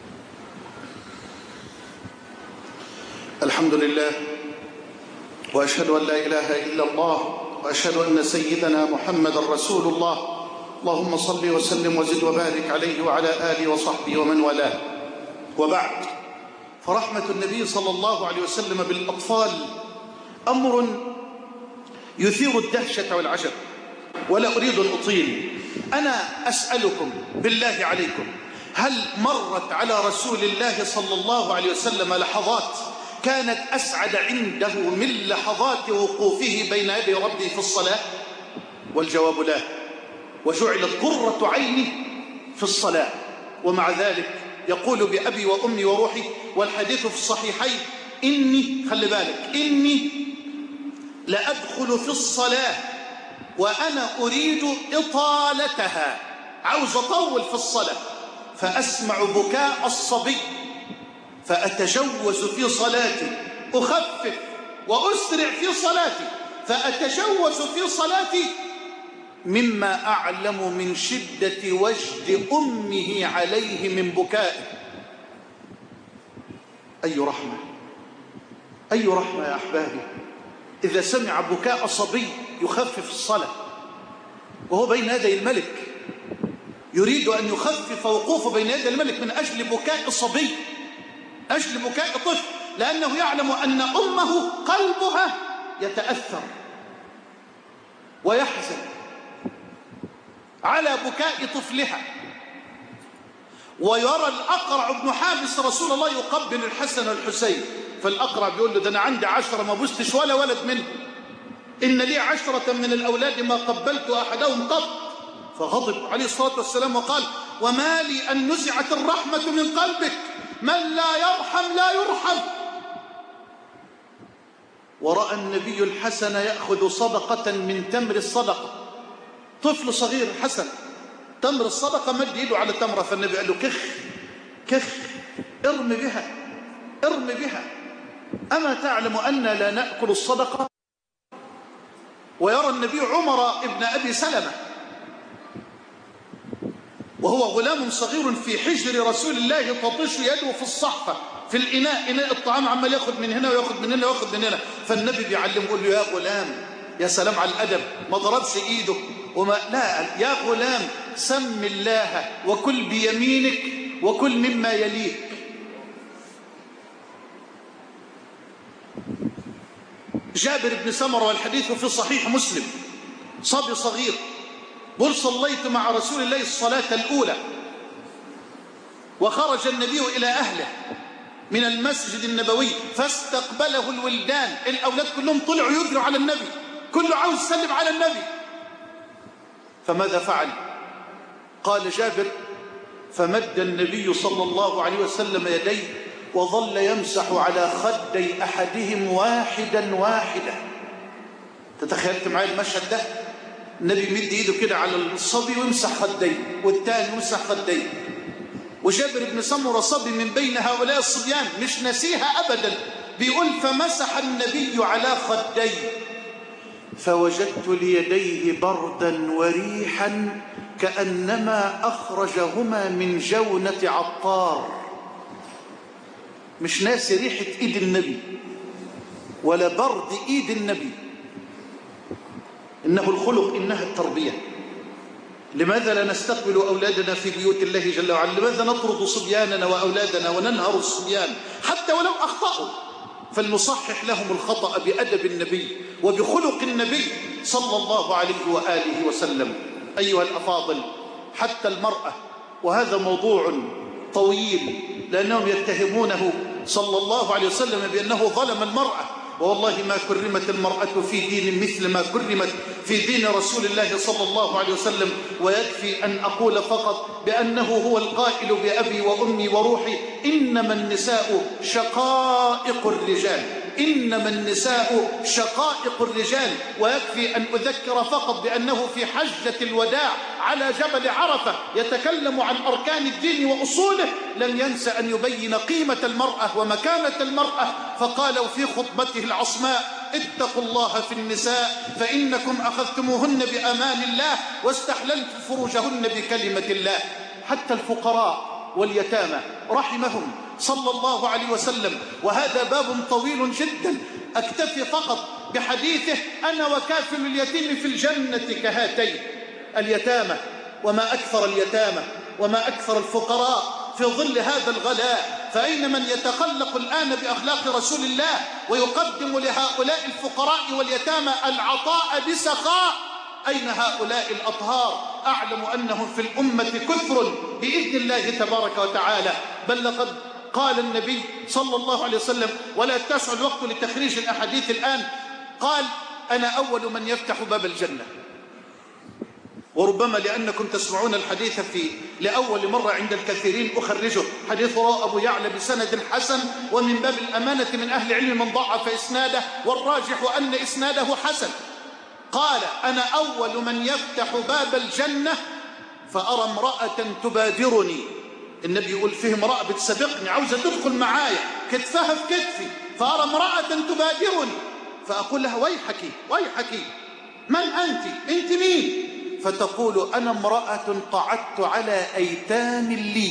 الحمد لله، وأشهد أن لا إله إلا الله، وأشهد أن سيدنا محمد رسول الله. اللهم صل وسلم وزد وبارك عليه وعلى آله وصحبه ومن والاه. وبعد، فرحمة النبي صلى الله عليه وسلم بالأطفال أمر يثير الدهشة والعجب، ولا أريد أن أطيل. أنا أسألكم بالله عليكم، هل مرت على رسول الله صلى الله عليه وسلم لحظات كانت أسعد عنده من لحظات وقوفه بين يدي ربه في الصلاة؟ والجواب لا. وجعلت قرة عينه في الصلاة، ومع ذلك يقول بأبي وأمي وروحي، والحديث في الصحيحين: خلي بالك، إني لأدخل في الصلاة وأنا أريد إطالتها، عاوز أطول في الصلاة، فأسمع بكاء الصبي فأتجوز في صلاتي، أخفف وأسرع في صلاتي فأتجوز في صلاتي، مما أعلم من شدة وجد أمه عليه من بكائه. أي رحمة، أي رحمة يا أحبابي، إذا سمع بكاء صبي يخفف الصلاة وهو بين يدي الملك، يريد أن يخفف وقوفه بين يدي الملك من أجل بكاء صبي، أجل بكاء طفل، لأنه يعلم أن أمه قلبها يتأثر ويحزن على بكاء طفلها. ويرى الأقرع بن حابس رسول الله يقبل الحسن والحسين، فالأقرع بيقول له: ده أنا عندي 10 ما بوستش ولا ولد منهم، إن لي 10 من الأولاد ما قبلت أحدهم قط. فغضب عليه الصلاة والسلام وقال: وما لي أن نزعت الرحمة من قلبك، من لا يرحم لا يرحم. ورأى النبي الحسن يأخذ صدقة من تمر الصدقة، طفل صغير حسن، تمر الصدقة، مد يده على تمرة، فالنبي قال له: كخ كخ، ارم بها ارم بها، أما تعلم أن لا نأكل الصدقة؟ ويرى النبي عمر ابن أبي سلمة وهو غلام صغير في حجر رسول الله تطش يده في الصحفة، في الإناء، إناء الطعام، عمال ياخد من هنا وياخد من هنا وياخد من هنا، فالنبي بيعلمه يقول له: يا غلام، يا سلام على الأدب، ما ضربش إيده وما لا، يا غلام سم الله وكل بيمينك وكل مما يليك. جابر بن سمرة والحديث في صحيح مسلم، صبي صغير قل: صليت مع رسول الله الصلاة الأولى، وخرج النبي إلى أهله من المسجد النبوي فاستقبله الولدان، الأولاد كلهم طلعوا يجروا على النبي، كله عاوز يسلم على النبي. فماذا فعل؟ قال جابر: فمد النبي صلى الله عليه وسلم يديه وظل يمسح على خدي أحدهم واحدا واحدا. تتخيلت معي المشهد ده؟ النبي يمد ايده كده على الصبي ويمسح خديه، والثاني يمسح خديه. وجابر بن سمرة صبي من بين هؤلاء الصبيان مش نسيها أبدا، بيقول: فمسح النبي على خدي فوجدت ليديه بردا وريحا كأنما أخرجهما من جونة عطار. مش ناسي ريحة إيد النبي ولا برد إيد النبي، إنه الخلق، إنها التربية. لماذا لا نستقبل أولادنا في بيوت الله جل وعلا؟ لماذا نطرد صبياننا وأولادنا وننهر الصبيان حتى ولو أخطأوا؟ فلنصحح لهم الخطأ بأدب النبي وبخلق النبي صلى الله عليه وآله وسلم. أيها الأفاضل، حتى المرأة، وهذا موضوع طويل، لأنهم يتهمونه صلى الله عليه وسلم بأنه ظلم المرأة، والله ما كرمت المرأة في دين مثل ما كرمت في دين رسول الله صلى الله عليه وسلم. ويكفي أن أقول فقط بأنه هو القائل بأبي وأمي وروحي: إنما النساء شقائق الرجال، إنما النساء شقائق الرجال. ويكفي أن أذكر فقط بأنه في حجة الوداع على جبل عرفة يتكلم عن أركان الدين وأصوله، لم ينس أن يبين قيمة المرأة ومكانة المرأة، فقال في خطبته العصماء: اتقوا الله في النساء فإنكم أخذتموهن بأمان الله واستحللتم فروجهن بكلمة الله. حتى الفقراء واليتامى رحمهم صلى الله عليه وسلم، وهذا باب طويل جدا، أكتفي فقط بحديثه: أنا وكافل اليتيم في الجنة كهاتين. اليتامى، وما أكثر اليتامى وما أكثر الفقراء في ظل هذا الغلاء. فأين من يتخلق الآن بأخلاق رسول الله ويقدم لهؤلاء الفقراء واليتامى العطاء بسخاء؟ أين هؤلاء الأطهار؟ أعلم أنهم في الأمة كثر بإذن الله تبارك وتعالى. بل لقد قال النبي صلى الله عليه وسلم، ولا يتسع الوقت لتخريج الأحاديث الآن، قال: أنا أول من يفتح باب الجنة. وربما لأنكم تسمعون الحديث لأول مرة عند الكثيرين أخرجه. حديث رواه أبو يعلى بسند حسن، ومن باب الأمانة من أهل العلم من ضعف إسناده، والراجح أن إسناده حسن. قال: أنا أول من يفتح باب الجنة فأرى امرأة تبادرني. النبي يقول: فيه امرأة بتسبقني، عاوزة تدخل معايا، كتفها في كتفي، فأرى امرأة تبادرني، فأقول لها: ويحك ويحك، من أنت مين؟ فتقول: أنا امرأة قعدت على أيتام لي.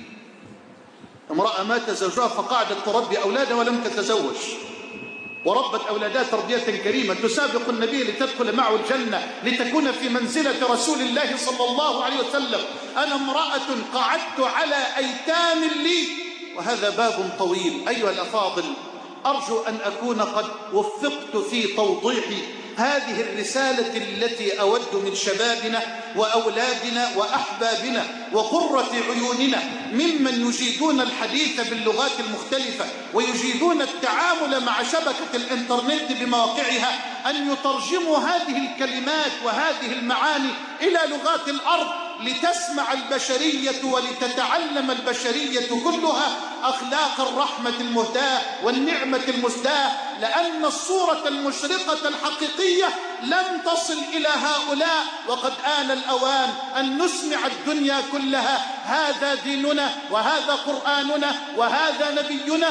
امرأة مات زوجها فقعدت تربي أولادها ولم تتزوج، وربت أولادها تربية كريمة، تسابق النبي لتدخل معه الجنة، لتكون في منزلة رسول الله صلى الله عليه وسلم. أنا امرأة قعدت على أيتام لي. وهذا باب طويل. أيها الأفاضل، أرجو أن أكون قد وفقت في توضيح هذه الرسالة التي أود من شبابنا وأولادنا وأحبابنا وقرة عيوننا ممن يجيدون الحديث باللغات المختلفة ويجيدون التعامل مع شبكة الإنترنت بمواقعها، أن يترجموا هذه الكلمات وهذه المعاني إلى لغات الأرض، لتسمع البشرية ولتتعلم البشرية كلها أخلاق الرحمة المهداة والنعمة المسداة. لأن الصورة المشرقة الحقيقية لم تصل إلى هؤلاء، وقد آن الأوان أن نسمع الدنيا كلها: هذا ديننا، وهذا قرآننا، وهذا نبينا.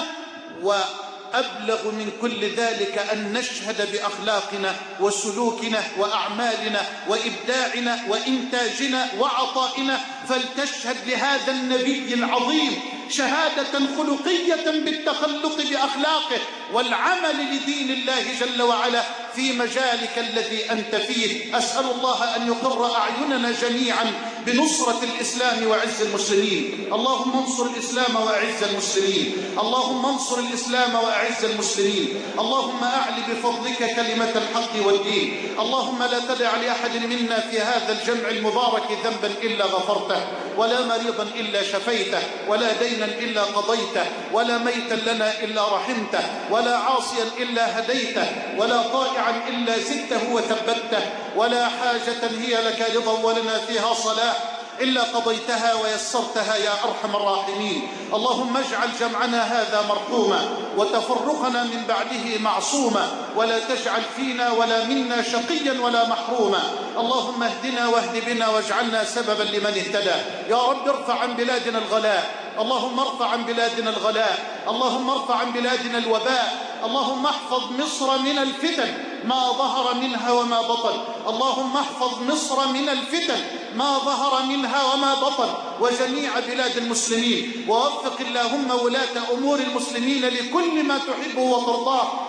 وأبلغ من كل ذلك أن نشهد بأخلاقنا وسلوكنا وأعمالنا وإبداعنا وإنتاجنا وعطائنا، فلتشهد لهذا النبي العظيم شهادة خلقية بالتخلق بأخلاقه والعمل لدين الله جل وعلا في مجالك الذي أنت فيه. أسأل الله أن يقر أعيننا جميعا بنصرة الإسلام وعز المسلمين. اللهم انصر الإسلام وأعز المسلمين، اللهم انصر الإسلام وأعز المسلمين. اللهم أعل بفضلك كلمة الحق والدين. اللهم لا تدع لأحد منا في هذا الجمع المبارك ذنبا إلا غفرته، ولا مريضا إلا شفيته، ولا دينا إلا قضيته، ولا ميتا لنا إلا رحمته، ولا عاصيا إلا هديته، ولا طائعا إلا زدته وثبته، ولا حاجة هي لك رضا ولنا فيها صلاح إلا قضيتها ويسرتها يا أرحم الراحمين. اللهم اجعل جمعنا هذا مرحوما وتفرقنا من بعده معصوما، ولا تجعل فينا ولا منا شقيا ولا محروما. اللهم اهدنا واهد بنا واجعلنا سببا لمن اهتدى. يا رب ارفع عن بلادنا الغلاء، اللهم ارفع عن بلادنا الغلاء، اللهم ارفع عن بلادنا الوباء. اللهم احفظ مصر من الفتن ما ظهر منها وما بطن، اللهم احفظ مصر من الفتن ما ظهر منها وما بطن، وجميع بلاد المسلمين. ووفق اللهم ولاة أمور المسلمين لكل ما تحبه وترضاه.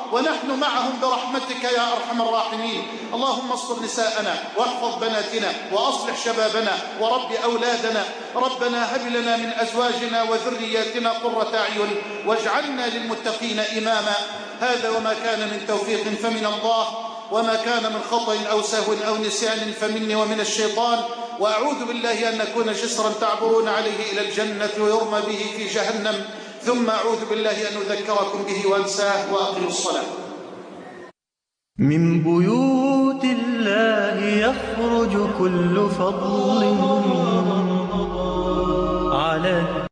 ونحن معهم برحمتك يا أرحم الراحمين. اللهم استر نساءنا واحفظ بناتنا وأصلح شبابنا ورب أولادنا. ربنا هب لنا من أزواجنا وذرياتنا قرة أعين واجعلنا للمتقين إماما. هذا وما كان من توفيق فمن الله، وما كان من خطأ أو سهو أو نسيان فمني ومن الشيطان، وأعوذ بالله أن نكون جسرا تعبرون عليه إلى الجنة ويرمى به في جهنم، ثم أعوذ بالله أن أذكركم به وأنساه. وأقم الصلاة. من بيوت الله يخرج كل فضل على